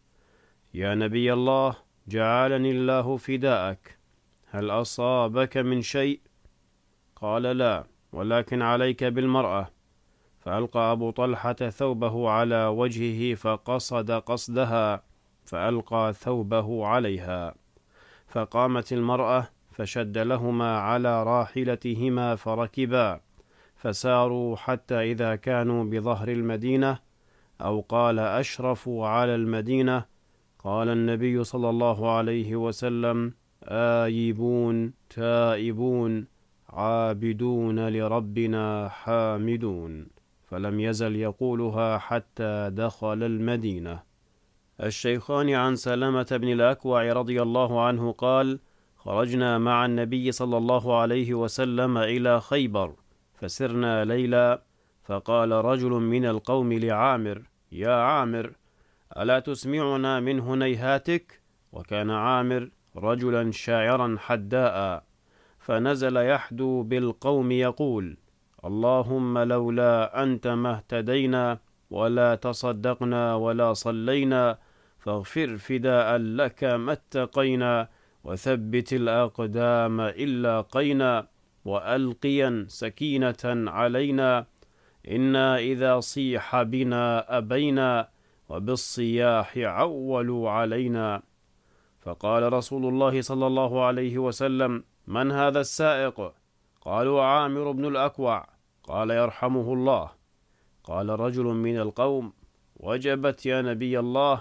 يا نبي الله، جعلني الله فداءك، هل أصابك من شيء؟ قال: لا، ولكن عليك بالمرأة. فألقى أبو طلحة ثوبه على وجهه فقصد قصدها، فألقى ثوبه عليها. فقامت المرأة فشد لهما على راحلتهما فركبا، فساروا حتى إذا كانوا بظهر المدينة، أو قال أشرفوا على المدينة. قال النبي صلى الله عليه وسلم: آيبون تائبون عابدون لربنا حامدون. فلم يزل يقولها حتى دخل المدينة. الشيخان عن سلمة بن الأكوع رضي الله عنه قال: خرجنا مع النبي صلى الله عليه وسلم إلى خيبر، فسرنا ليلا، فقال رجل من القوم لعامر: يا عامر، ألا تسمعنا من هنيهاتك؟ وكان عامر رجلا شاعرا حداء، فنزل يحدو بالقوم يقول: اللهم لولا أنت ما اهتدينا ولا تصدقنا ولا صلينا، فاغفر فداء لك ما اتقينا، وثبت الأقدام إلا قينا، وألقيا سكينة علينا، إنا إذا صيح بنا أبينا، وبالصياح عولوا علينا. فقال رسول الله صلى الله عليه وسلم: من هذا السائق؟ قالوا: عامر بن الأكوع. قال: يرحمه الله. قال رجل من القوم: وجبت يا نبي الله،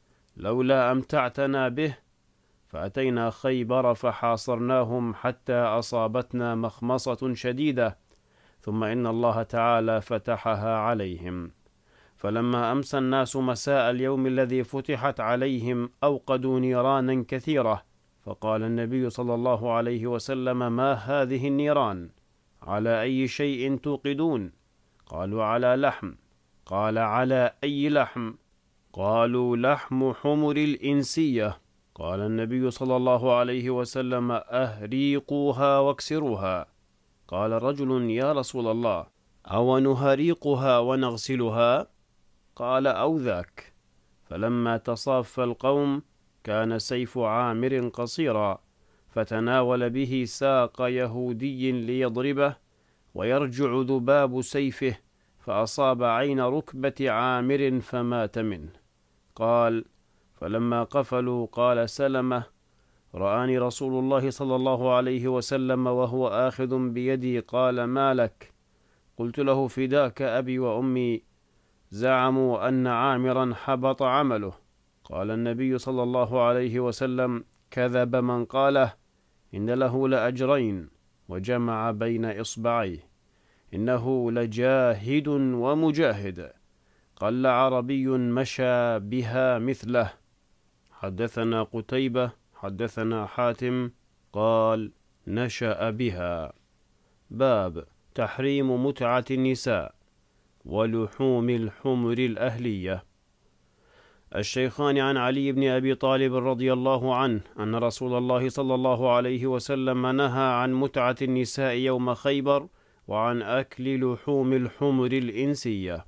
لولا أمتعتنا به. فأتينا خيبر فحاصرناهم حتى أصابتنا مخمصة شديدة، ثم إن الله تعالى فتحها عليهم. فلما أمسى الناس مساء اليوم الذي فتحت عليهم أوقدوا نيرانا كثيرة، فقال النبي صلى الله عليه وسلم: ما هذه النيران؟ على أي شيء توقدون؟ قالوا: على لحم. قال: على أي لحم؟ قالوا: لحم حمر الإنسية. قال النبي صلى الله عليه وسلم: أهريقوها واكسروها. قال رجل: يا رسول الله، أو نهريقها ونغسلها؟ قال: أو ذاك. فلما تصاف القوم كان سيف عامر قصيرا، فتناول به ساق يهودي ليضربه، ويرجع ذباب سيفه فأصاب عين ركبة عامر فمات منه. قال: فلما قفلوا قال سلمة: رآني رسول الله صلى الله عليه وسلم وهو آخذ بيدي، قال: ما لك؟ قلت له: فداك أبي وأمي، زعموا أن عامرا حبط عمله. قال النبي صلى الله عليه وسلم: كذب من قاله، إن له لأجرين، وجمع بين إصبعيه، إنه لجاهد ومجاهد، قل عربي مشى بها مثله. حدثنا قتيبة حدثنا حاتم قال: نشأ بها. باب تحريم متعة النساء ولحوم الحمر الأهلية. الشيخان عن علي بن أبي طالب رضي الله عنه أن رسول الله صلى الله عليه وسلم نهى عن متعة النساء يوم خيبر وعن أكل لحوم الحمر الإنسية.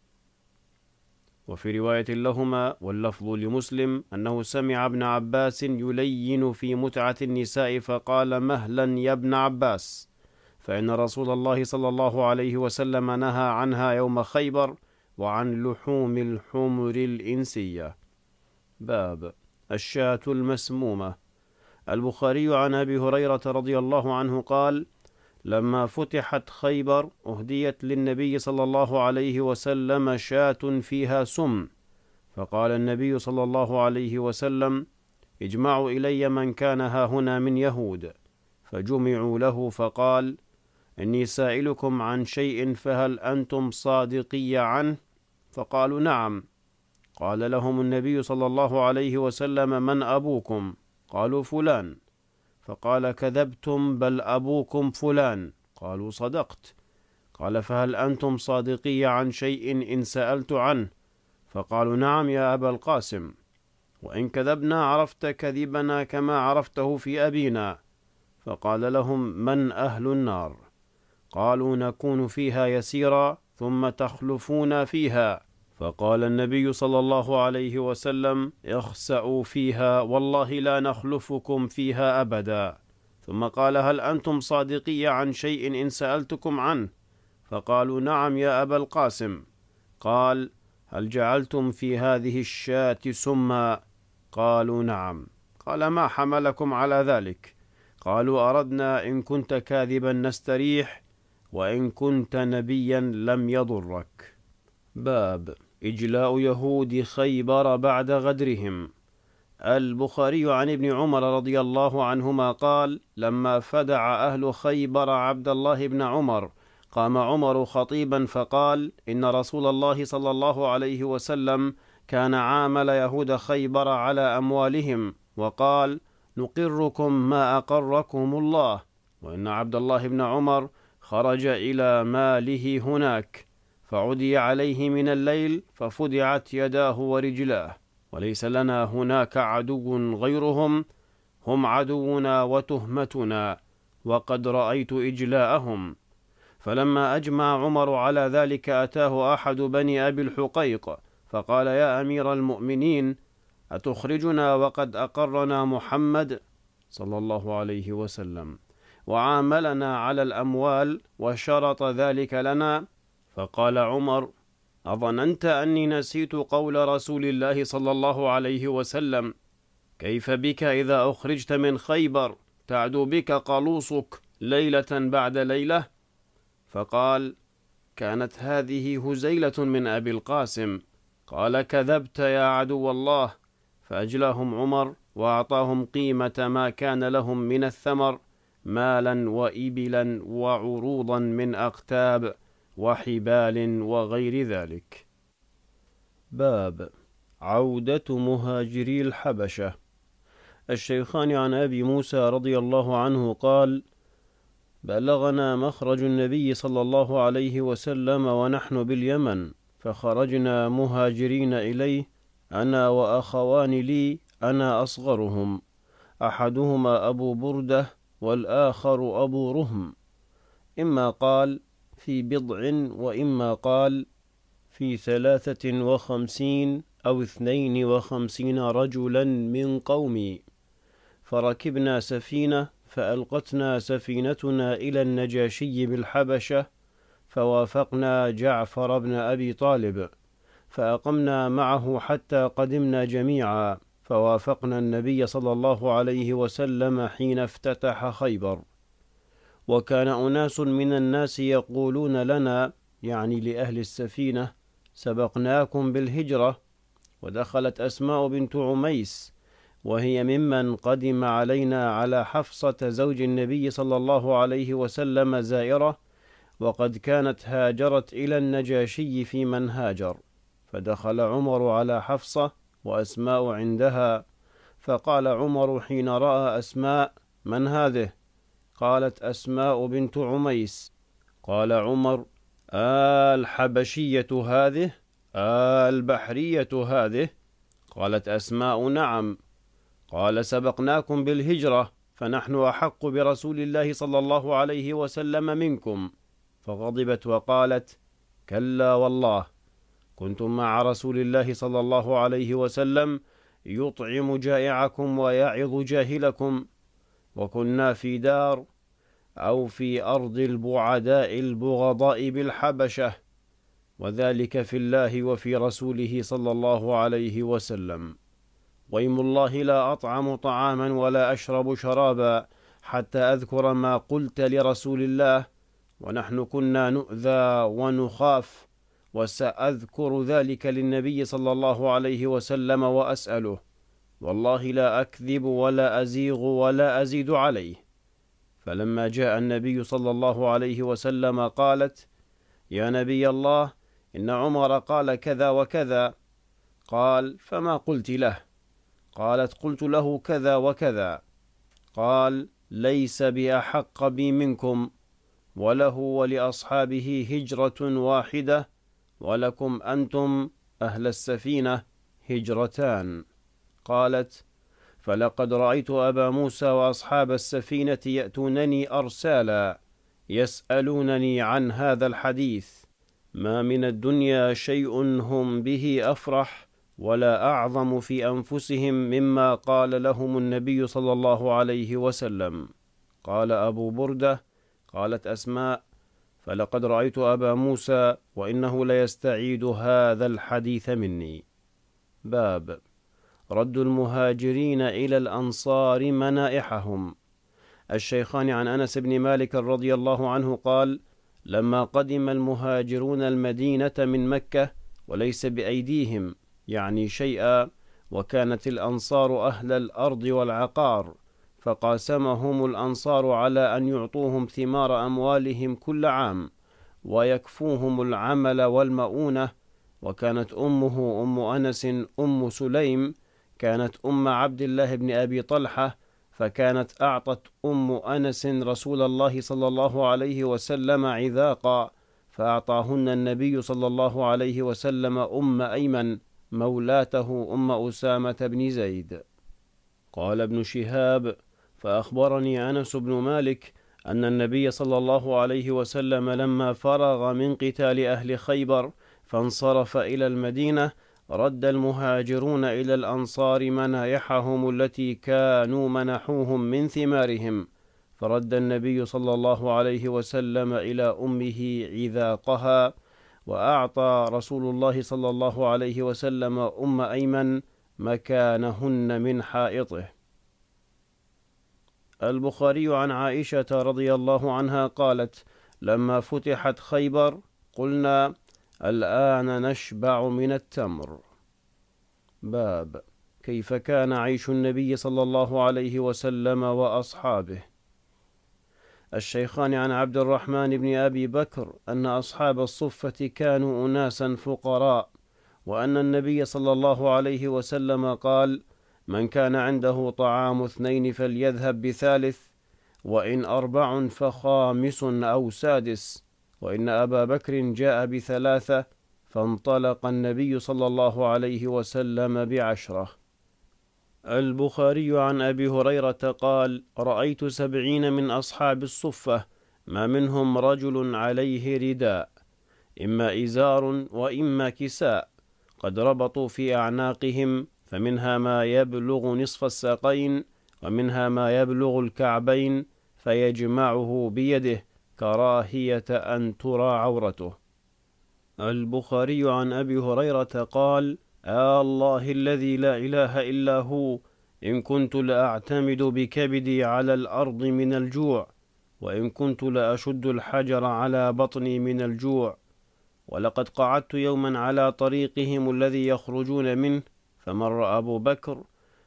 وفي رواية لهما واللفظ لمسلم أنه سمع ابن عباس يلين في متعة النساء فقال: مهلا يا ابن عباس، فإن رسول الله صلى الله عليه وسلم نهى عنها يوم خيبر وعن لحوم الحمر الإنسية. باب الشاة المسمومة. البخاري عن أبي هريرة رضي الله عنه قال: لما فتحت خيبر أهديت للنبي صلى الله عليه وسلم شاة فيها سم، فقال النبي صلى الله عليه وسلم: اجمعوا إلي من كان هاهنا من يهود، فجمعوا له، فقال: إني سائلكم عن شيء فهل أنتم صادقي عنه؟ فقالوا: نعم. قال لهم النبي صلى الله عليه وسلم: من أبوكم؟ قالوا: فلان. فقال: كذبتم، بل أبوكم فلان. قالوا: صدقت. قال: فهل أنتم صادقي عن شيء إن سألت عنه؟ فقالوا: نعم يا أبا القاسم، وإن كذبنا عرفت كذبنا كما عرفته في أبينا. فقال لهم: من أهل النار؟ قالوا: نكون فيها يسيرا ثم تخلفون فيها. فقال النبي صلى الله عليه وسلم: اخسأوا فيها، والله لا نخلفكم فيها أبدا. ثم قال: هل أنتم صادقي عن شيء إن سألتكم عنه؟ فقالوا: نعم يا أبا القاسم. قال: هل جعلتم في هذه الشاة سما؟ قالوا: نعم. قال: ما حملكم على ذلك؟ قالوا: أردنا إن كنت كاذبا نستريح، وإن كنت نبيا لم يضرك. باب إجلاء يهود خيبر بعد غدرهم. البخاري عن ابن عمر رضي الله عنهما قال: لما فدع أهل خيبر عبد الله بن عمر قام عمر خطيبا فقال: إن رسول الله صلى الله عليه وسلم كان عامل يهود خيبر على أموالهم، وقال: نقركم ما أقركم الله. وإن عبد الله بن عمر خرج إلى ماله هناك، فعدي عليه من الليل ففدعت يداه ورجلاه، وليس لنا هناك عدو غيرهم، هم عدونا وتهمتنا، وقد رأيت إجلاءهم. فلما أجمع عمر على ذلك أتاه أحد بني أبي الحقيق فقال: يا أمير المؤمنين، أتخرجنا وقد أقرنا محمد صلى الله عليه وسلم وعاملنا على الأموال وشرط ذلك لنا؟ فقال عمر: أظننت أني نسيت قول رسول الله صلى الله عليه وسلم: كيف بك إذا أخرجت من خيبر تعدو بك قلوصك ليلة بعد ليلة؟ فقال: كانت هذه هزيلة من أبي القاسم. قال: كذبت يا عدو الله. فأجلاهم عمر وأعطاهم قيمة ما كان لهم من الثمر، مالا وإبلا وعروضا من أقتاب وحبال وغير ذلك. باب عودة مهاجري الحبشة. الشيخان عن أبي موسى رضي الله عنه قال: بلغنا مخرج النبي صلى الله عليه وسلم ونحن باليمن، فخرجنا مهاجرين إليه، أنا وأخوان لي، أنا أصغرهم، أحدهما أبو بردة والآخر أبو رهم، إما قال في بضع وإما قال في ثلاثة وخمسين أو اثنين وخمسين رجلا من قومي. فركبنا سفينة فألقتنا سفينتنا إلى النجاشي بالحبشة، فوافقنا جعفر بن أبي طالب، فأقمنا معه حتى قدمنا جميعا، فوافقنا النبي صلى الله عليه وسلم حين افتتح خيبر. وكان أناس من الناس يقولون لنا، يعني لأهل السفينة: سبقناكم بالهجرة. ودخلت أسماء بنت عميس، وهي ممن قدم علينا على حفصة زوج النبي صلى الله عليه وسلم زائرة، وقد كانت هاجرت إلى النجاشي في من هاجر. فدخل عمر على حفصة وأسماء عندها، فقال عمر حين رأى أسماء: من هذه؟ قالت: أسماء بنت عميس. قال عمر: آه الحبشية هذه؟ آه البحرية هذه؟ قالت أسماء: نعم. قال: سبقناكم بالهجرة، فنحن أحق برسول الله صلى الله عليه وسلم منكم. فغضبت وقالت: كلا والله، كنتم مع رسول الله صلى الله عليه وسلم يطعم جائعكم ويعظ جاهلكم، وكنا في دار أو في أرض البعداء البغضاء بالحبشة، وذلك في الله وفي رسوله صلى الله عليه وسلم. ويم الله لا أطعم طعاما ولا أشرب شرابا حتى أذكر ما قلت لرسول الله، ونحن كنا نؤذى ونخاف، وسأذكر ذلك للنبي صلى الله عليه وسلم وأسأله، والله لا أكذب ولا أزيغ ولا أزيد عليه. فلما جاء النبي صلى الله عليه وسلم قالت: يا نبي الله، إن عمر قال كذا وكذا. قال: فما قلت له؟ قالت: قلت له كذا وكذا. قال: ليس بأحق بي منكم، وله ولأصحابه هجرة واحدة، ولكم أنتم أهل السفينة هجرتان. قالت: فلقد رأيت أبا موسى وأصحاب السفينة يأتونني أرسالا يسألونني عن هذا الحديث، ما من الدنيا شيء هم به أفرح ولا أعظم في أنفسهم مما قال لهم النبي صلى الله عليه وسلم. قال أبو بردة: قالت أسماء: فلقد رأيت أبا موسى وإنه ليستعيد هذا الحديث مني. باب رد المهاجرين إلى الأنصار منائحهم. الشيخان عن أنس بن مالك رضي الله عنه قال: لما قدم المهاجرون المدينة من مكة وليس بأيديهم يعني شيئا، وكانت الأنصار أهل الأرض والعقار، فقاسمهم الأنصار على أن يعطوهم ثمار أموالهم كل عام ويكفوهم العمل والمؤونة. وكانت أمه أم أنس أم سليم كانت أم عبد الله بن أبي طلحة، فكانت أعطت أم أنس رسول الله صلى الله عليه وسلم عذاقا، فأعطاهن النبي صلى الله عليه وسلم أم أيمن مولاته أم أسامة بن زيد. قال ابن شهاب: فأخبرني أنس بن مالك أن النبي صلى الله عليه وسلم لما فرغ من قتال أهل خيبر فانصرف إلى المدينة، رد المهاجرون إلى الأنصار منايحهم التي كانوا منحوهم من ثمارهم، فرد النبي صلى الله عليه وسلم إلى أمه عذاقها، وأعطى رسول الله صلى الله عليه وسلم أم أيمن مكانهن من حائطه. البخاري عن عائشة رضي الله عنها قالت: لما فتحت خيبر قلنا: الآن نشبع من التمر. باب كيف كان عيش النبي صلى الله عليه وسلم وأصحابه. الشيخان عن عبد الرحمن بن أبي بكر أن أصحاب الصفة كانوا أناسا فقراء، وأن النبي صلى الله عليه وسلم قال: من كان عنده طعام اثنين فليذهب بثالث، وإن أربع فخامس أو سادس، وإن أبا بكر جاء بثلاثة، فانطلق النبي صلى الله عليه وسلم بعشرة. البخاري عن أبي هريرة قال: رأيت سبعين من أصحاب الصفة ما منهم رجل عليه رداء، إما إزار وإما كساء، قد ربطوا في أعناقهم، فمنها ما يبلغ نصف الساقين، ومنها ما يبلغ الكعبين فيجمعه بيده كراهية أن ترى عورته. البخاري عن أبي هريرة قال: آه الله الذي لا إله إلا هو، إن كنت لأعتمد بكبدي على الأرض من الجوع، وإن كنت لأشد الحجر على بطني من الجوع. ولقد قعدت يوما على طريقهم الذي يخرجون منه، فمر أبو بكر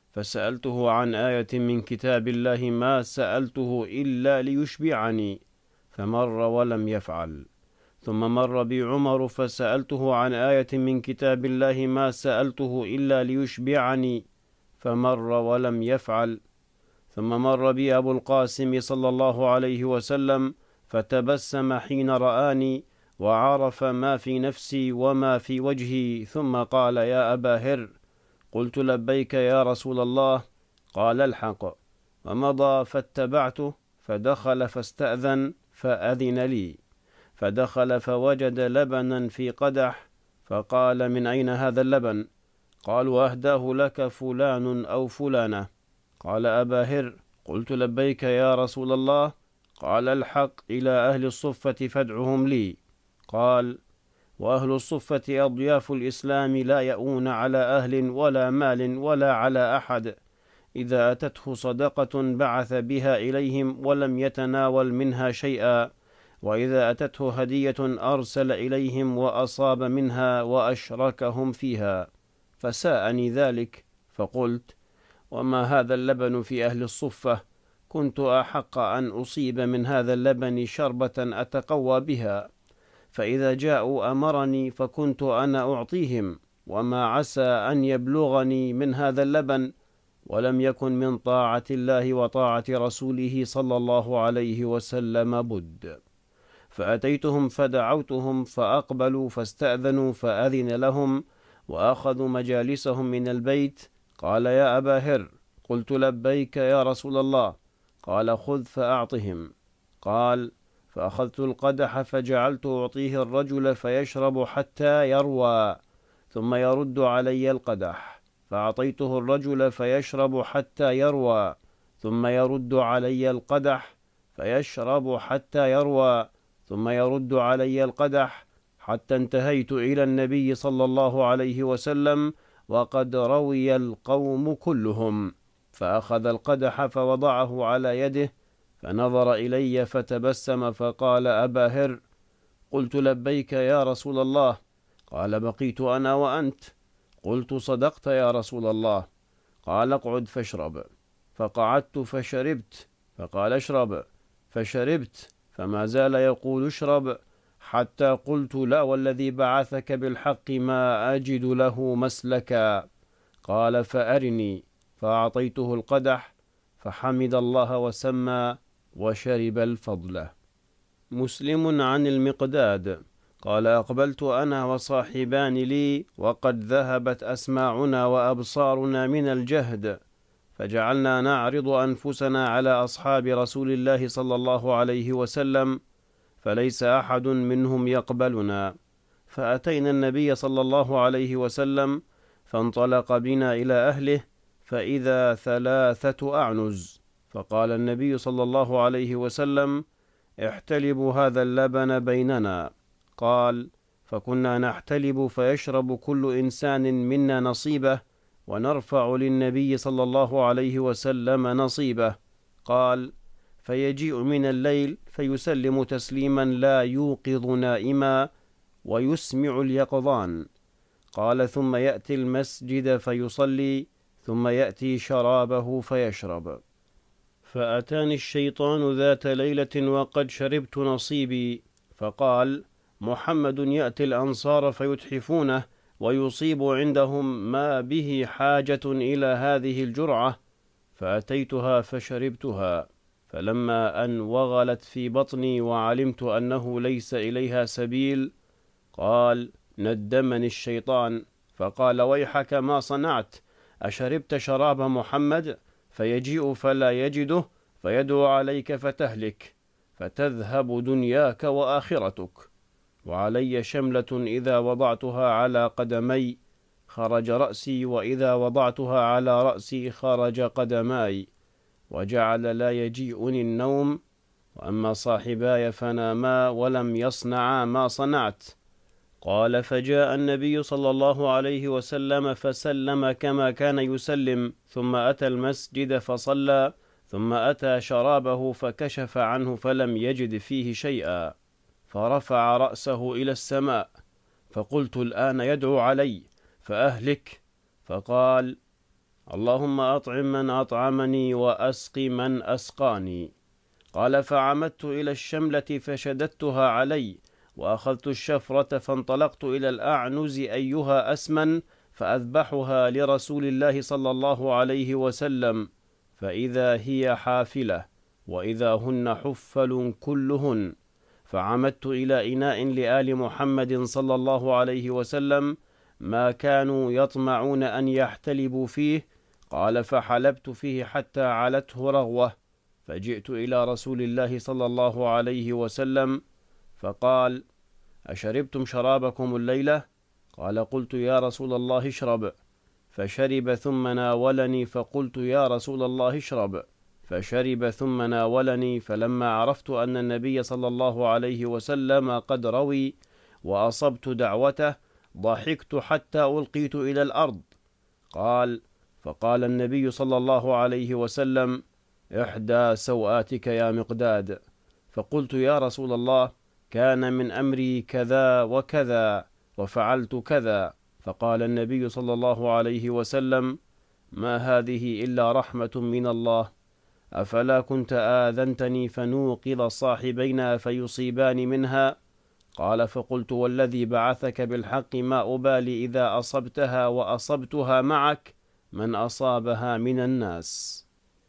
فسألته عن آية من كتاب الله ما سألته إلا ليشبعني، فمر ولم يفعل. ثم مر بي عمر فسألته عن آية من كتاب الله ما سألته إلا ليشبعني، فمر ولم يفعل. ثم مر بي أبو القاسم صلى الله عليه وسلم فتبسم حين رآني وعرف ما في نفسي وما في وجهي، ثم قال: يا أبا هر. قلت: لبيك يا رسول الله. قال: الحق. ومضى فاتبعته، فدخل فاستأذن فأذن لي، فدخل فوجد لبنا في قدح، فقال: من أين هذا اللبن؟ قالوا: أهداه لك فلان أو فلانة. قال: أبا هر. قلت: لبيك يا رسول الله. قال: الحق إلى أهل الصفة فادعهم لي. قال: وأهل الصفة أضياف الإسلام لا يأون على أهل ولا مال ولا على أحد، إذا أتته صدقة بعث بها إليهم ولم يتناول منها شيئا، وإذا أتته هدية أرسل إليهم وأصاب منها وأشركهم فيها. فساءني ذلك، فقلت: وما هذا اللبن في أهل الصفة؟ كنت أحق أن أصيب من هذا اللبن شربة أتقوى بها، فإذا جاءوا أمرني فكنت أنا أعطيهم، وما عسى أن يبلغني من هذا اللبن، ولم يكن من طاعة الله وطاعة رسوله صلى الله عليه وسلم بد. فأتيتهم فدعوتهم فأقبلوا فاستأذنوا فأذن لهم، وأخذوا مجالسهم من البيت. قال: يا أبا هر. قلت: لبيك يا رسول الله. قال: خذ فأعطهم. قال: فأخذت القدح فجعلت أعطيه الرجل فيشرب حتى يروى، ثم يرد علي القدح، فأعطيته الرجل فيشرب حتى يروى، ثم يرد علي القدح فيشرب حتى يروى، ثم يرد علي القدح، حتى انتهيت إلى النبي صلى الله عليه وسلم وقد روي القوم كلهم، فأخذ القدح فوضعه على يده، فنظر إلي فتبسم فقال: أبا هر. قلت: لبيك يا رسول الله. قال: بقيت أنا وأنت. قلت: صدقت يا رسول الله. قال: اقعد فاشرب. فقعدت فشربت، فقال: اشرب. فشربت، فما زال يقول: اشرب، حتى قلت: لا والذي بعثك بالحق ما أجد له مسلكا. قال: فأرني. فأعطيته القدح فحمد الله وسمى وشرب الفضل. مسلم عن المقداد قال: أقبلت أنا وصاحبان لي وقد ذهبت أسماعنا وأبصارنا من الجهد، فجعلنا نعرض أنفسنا على أصحاب رسول الله صلى الله عليه وسلم، فليس أحد منهم يقبلنا. فأتينا النبي صلى الله عليه وسلم، فانطلق بنا إلى أهله، فإذا ثلاثة أعنز، فقال النبي صلى الله عليه وسلم: احتلبوا هذا اللبن بيننا. قال: فكنا نحتلب فيشرب كل إنسان منا نصيبه، ونرفع للنبي صلى الله عليه وسلم نصيبه. قال: فيجيء من الليل فيسلم تسليما لا يوقظ نائما ويسمع اليقظان. قال: ثم يأتي المسجد فيصلي، ثم يأتي شرابه فيشرب. فأتاني الشيطان ذات ليلة وقد شربت نصيبي، فقال: محمد يأتي الأنصار فيتحفونه ويصيب عندهم ما به حاجة إلى هذه الجرعة. فأتيتها فشربتها، فلما أن وغلت في بطني وعلمت أنه ليس إليها سبيل، قال: ندمني الشيطان، فقال: ويحك ما صنعت؟ أشربت شراب محمد؟ فيجيء فلا يجده، فيدعو عليك فتهلك، فتذهب دنياك وآخرتك. وعلي شملة إذا وضعتها على قدمي خرج رأسي، وإذا وضعتها على رأسي خرج قدماي. وجعل لا يجيئني النوم، وأما صاحباي فناما ولم يصنعا ما صنعت. قال: فجاء النبي صلى الله عليه وسلم فسلم كما كان يسلم، ثم أتى المسجد فصلى، ثم أتى شرابه فكشف عنه فلم يجد فيه شيئا، فرفع رأسه إلى السماء، فقلت: الآن يدعو علي فأهلك. فقال: اللهم أطعم من أطعمني وأسق من أسقاني. قال: فعمدت إلى الشملة فشددتها علي، وأخذت الشفرة فانطلقت إلى الأعنز أيها أسمن فأذبحها لرسول الله صلى الله عليه وسلم، فإذا هي حافلة، وإذا هن حفل كلهن. فعمدت إلى إناء لآل محمد صلى الله عليه وسلم ما كانوا يطمعون أن يحتلبوا فيه. قال: فحلبت فيه حتى علته رغوة، فجئت إلى رسول الله صلى الله عليه وسلم فقال: أشربتم شرابكم الليلة؟ قال: قلت: يا رسول الله اشرب. فشرب ثم ناولني، فقلت: يا رسول الله اشرب. فشرب ثم ناولني، فلما عرفت أن النبي صلى الله عليه وسلم قد روي وأصبت دعوته ضحكت حتى ألقيت إلى الأرض. قال: فقال النبي صلى الله عليه وسلم: إحدى سوآتك يا مقداد. فقلت: يا رسول الله، كان من أمري كذا وكذا وفعلت كذا. فقال النبي صلى الله عليه وسلم: ما هذه إلا رحمة من الله، أفلا كنت آذنتني فنوقظ صاحبينا فيصيبان منها؟ قال: فقلت: والذي بعثك بالحق ما أبالي إذا أصبتها وأصبتها معك من أصابها من الناس.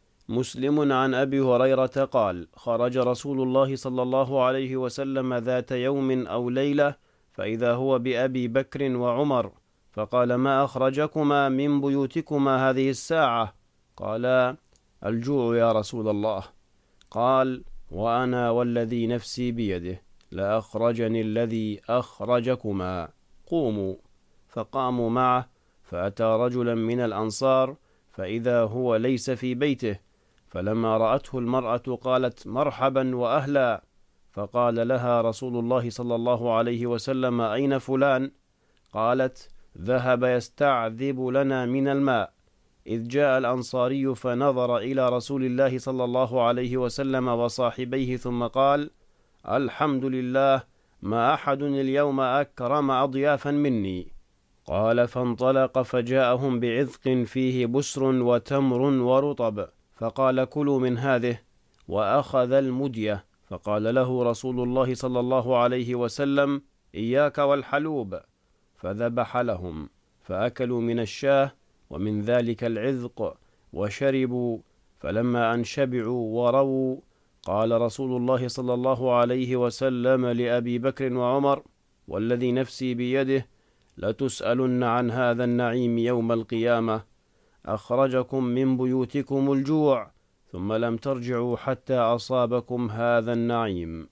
مسلم عن أبي هريرة قال: خرج رسول الله صلى الله عليه وسلم ذات يوم أو ليلة، فإذا هو بأبي بكر وعمر، فقال: ما أخرجكما من بيوتكما هذه الساعة؟ قالا: الجوع يا رسول الله. قال: وأنا والذي نفسي بيده لأخرجني الذي أخرجكما، قوموا. فقاموا معه، فأتى رجلا من الأنصار فإذا هو ليس في بيته، فلما رأته المرأة قالت: مرحبا وأهلا. فقال لها رسول الله صلى الله عليه وسلم: أين فلان؟ قالت: ذهب يستعذب لنا من الماء. إذ جاء الأنصاري فنظر إلى رسول الله صلى الله عليه وسلم وصاحبيه ثم قال: الحمد لله، ما أحد اليوم أكرم أضيافا مني. قال: فانطلق فجاءهم بعذق فيه بسر وتمر ورطب، فقال: كلوا من هذه، وأخذ المدية، فقال له رسول الله صلى الله عليه وسلم: إياك والحلوب. فذبح لهم، فأكلوا من الشاه ومن ذلك العذق وشربوا، فلما أن شبعوا ورووا قال رسول الله صلى الله عليه وسلم لأبي بكر وعمر: والذي نفسي بيده لتسألن عن هذا النعيم يوم القيامة، أخرجكم من بيوتكم الجوع ثم لم ترجعوا حتى أصابكم هذا النعيم.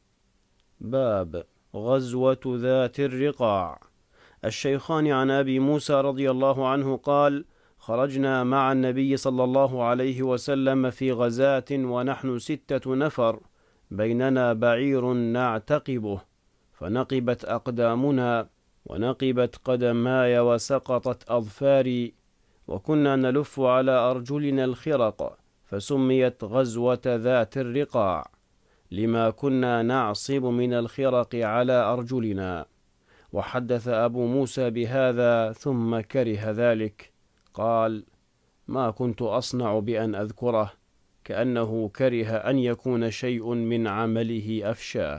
باب غزوة ذات الرقاع. الشيخان عن أبي موسى رضي الله عنه قال: خرجنا مع النبي صلى الله عليه وسلم في غزاة ونحن ستة نفر، بيننا بعير نعتقبه، فنقبت أقدامنا ونقبت قدماي وسقطت أظفاري، وكنا نلف على أرجلنا الخرق، فسميت غزوة ذات الرقاع لما كنا نعصب من الخرق على أرجلنا. وحدث أبو موسى بهذا ثم كره ذلك، قال: ما كنت أصنع بأن أذكره، كأنه كره أن يكون شيء من عمله أفشاه.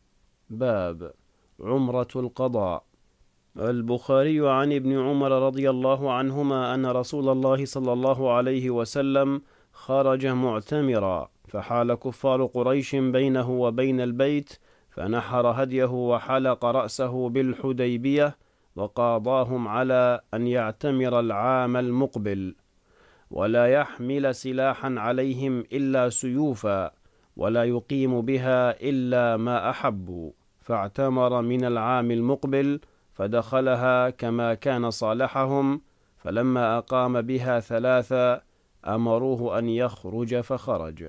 باب عمرة القضاء. البخاري عن ابن عمر رضي الله عنهما أن رسول الله صلى الله عليه وسلم خرج معتمرا، فحال كفار قريش بينه وبين البيت، فنحر هديه وحلق رأسه بالحديبية، وقاضاهم على أن يعتمر العام المقبل، ولا يحمل سلاحا عليهم إلا سيوفا، ولا يقيم بها إلا ما أحبوا، فاعتمر من العام المقبل، فدخلها كما كان صالحهم، فلما أقام بها ثلاثة أمروه أن يخرج فخرج.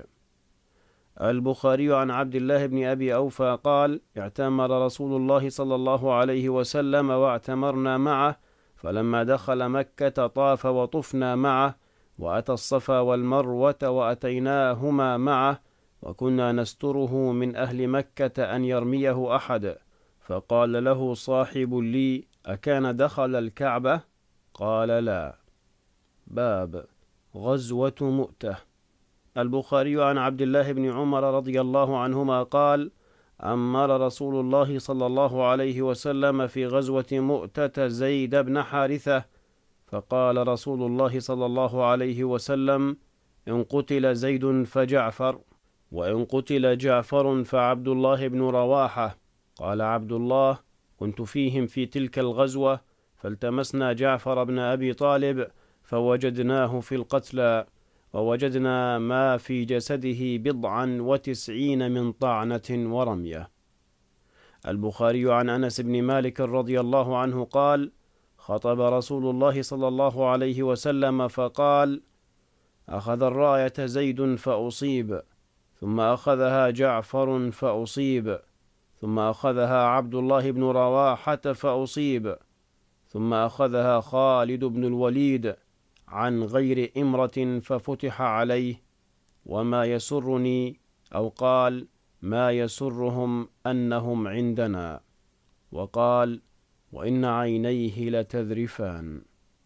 البخاري عن عبد الله بن أبي أوفى قال: اعتمر رسول الله صلى الله عليه وسلم واعتمرنا معه، فلما دخل مكة طاف وطفنا معه، وأتى الصفا والمروة وأتيناهما معه، وكنا نستره من أهل مكة أن يرميه أحد، فقال له صاحب لي: أكان دخل الكعبة؟ قال: لا. باب غزوة مؤتة. البخاري عن عبد الله بن عمر رضي الله عنهما قال: أمر رسول الله صلى الله عليه وسلم في غزوة مؤتة زيد بن حارثة، فقال رسول الله صلى الله عليه وسلم: إن قتل زيد فجعفر، وإن قتل جعفر فعبد الله بن رواحة. قال عبد الله: كنت فيهم في تلك الغزوة، فالتمسنا جعفر بن أبي طالب فوجدناه في القتلى، ووجدنا ما في جسده بضعا وتسعين من طعنة ورمية. البخاري عن أنس بن مالك رضي الله عنه قال: خطب رسول الله صلى الله عليه وسلم فقال: أخذ الراية زيد فأصيب، ثم أخذها جعفر فأصيب، ثم أخذها عبد الله بن رواحة فأصيب، ثم أخذها خالد بن الوليد عن غير إمرة ففتح عليه. وما يسرني، أو قال ما يسرهم، أنهم عندنا. وقال: وإن عينيه لتذرفان.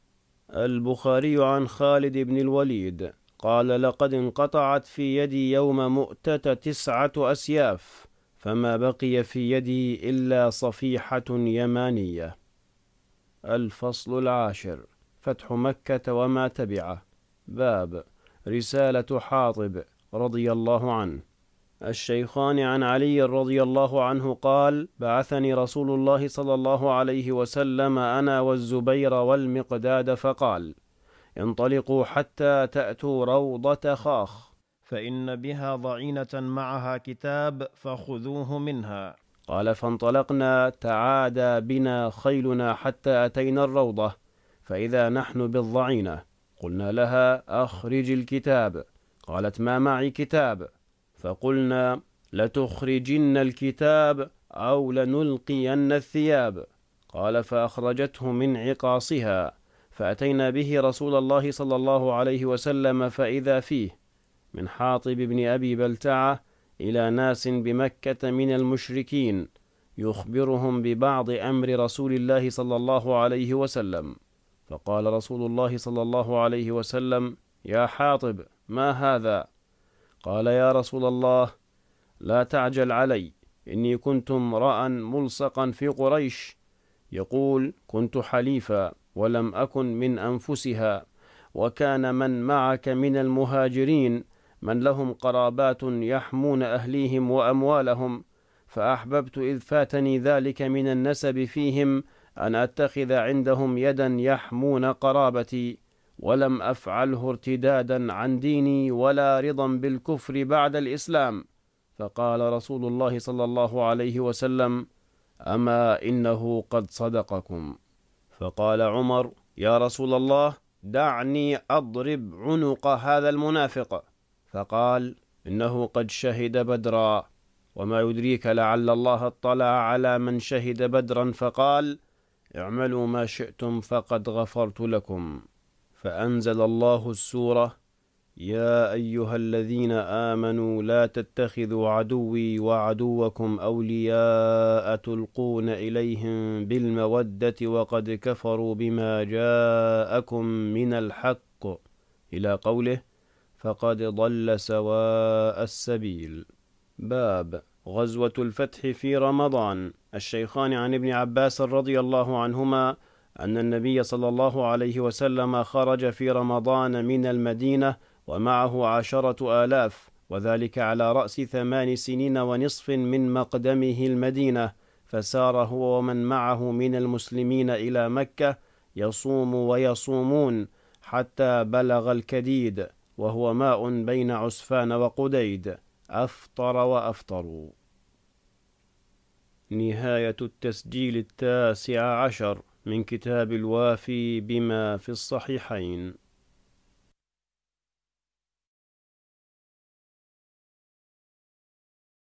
البخاري عن خالد بن الوليد قال: لقد انقطعت في يدي يوم مؤتة تسعة أسياف، فما بقي في يدي إلا صفيحة يمانية. الفصل العاشر: فتح مكة وما تبعه. باب رسالة حاطب رضي الله عنه. الشيخان عن علي رضي الله عنه قال: بعثني رسول الله صلى الله عليه وسلم أنا والزبير والمقداد، فقال: انطلقوا حتى تأتوا روضة خاخ، فإن بها ضعينة معها كتاب، فخذوه منها. قال: فانطلقنا، تعادى بنا خيلنا حتى أتينا الروضة، فإذا نحن بالضعينة. قلنا لها: أخرج الكتاب. قالت: ما معي كتاب. فقلنا: لتخرجن الكتاب أو لنلقين الثياب. قال: فأخرجته من عقاصها، فأتينا به رسول الله صلى الله عليه وسلم، فإذا فيه من حاطب بن أبي بلتعة إلى ناس بمكة من المشركين، يخبرهم ببعض أمر رسول الله صلى الله عليه وسلم. فقال رسول الله صلى الله عليه وسلم: يا حاطب، ما هذا؟ قال: يا رسول الله، لا تعجل علي، إني كنت امرأ ملصقا في قريش، يقول: كنت حليفا ولم أكن من أنفسها، وكان من معك من المهاجرين من لهم قرابات يحمون أهليهم وأموالهم، فأحببت إذ فاتني ذلك من النسب فيهم أن أتخذ عندهم يدا يحمون قرابتي، ولم أفعله ارتدادا عن ديني ولا رضا بالكفر بعد الإسلام. فقال رسول الله صلى الله عليه وسلم: أما إنه قد صدقكم. فقال عمر: يا رسول الله، دعني أضرب عنق هذا المنافق. فقال: إنه قد شهد بدرا، وما يدريك لعل الله اطلع على من شهد بدرا فقال: اعملوا ما شئتم فقد غفرت لكم. فأنزل الله السورة: يا أيها الذين آمنوا لا تتخذوا عدوي وعدوكم أولياء تلقون إليهم بالمودة وقد كفروا بما جاءكم من الحق، إلى قوله: فقد ضل سواء السبيل. باب غزوة الفتح في رمضان. الشيخان عن ابن عباس رضي الله عنهما أن النبي صلى الله عليه وسلم خرج في رمضان من المدينة ومعه عشرة آلاف، وذلك على رأس ثمان سنين ونصف من مقدمه المدينة، فسار هو ومن معه من المسلمين إلى مكة يصوم ويصومون حتى بلغ الكديد، وهو ماء بين عسفان وقديد، أفطر وأفطروا. نهاية التسجيل التاسع عشر من كتاب الوافي بما في الصحيحين.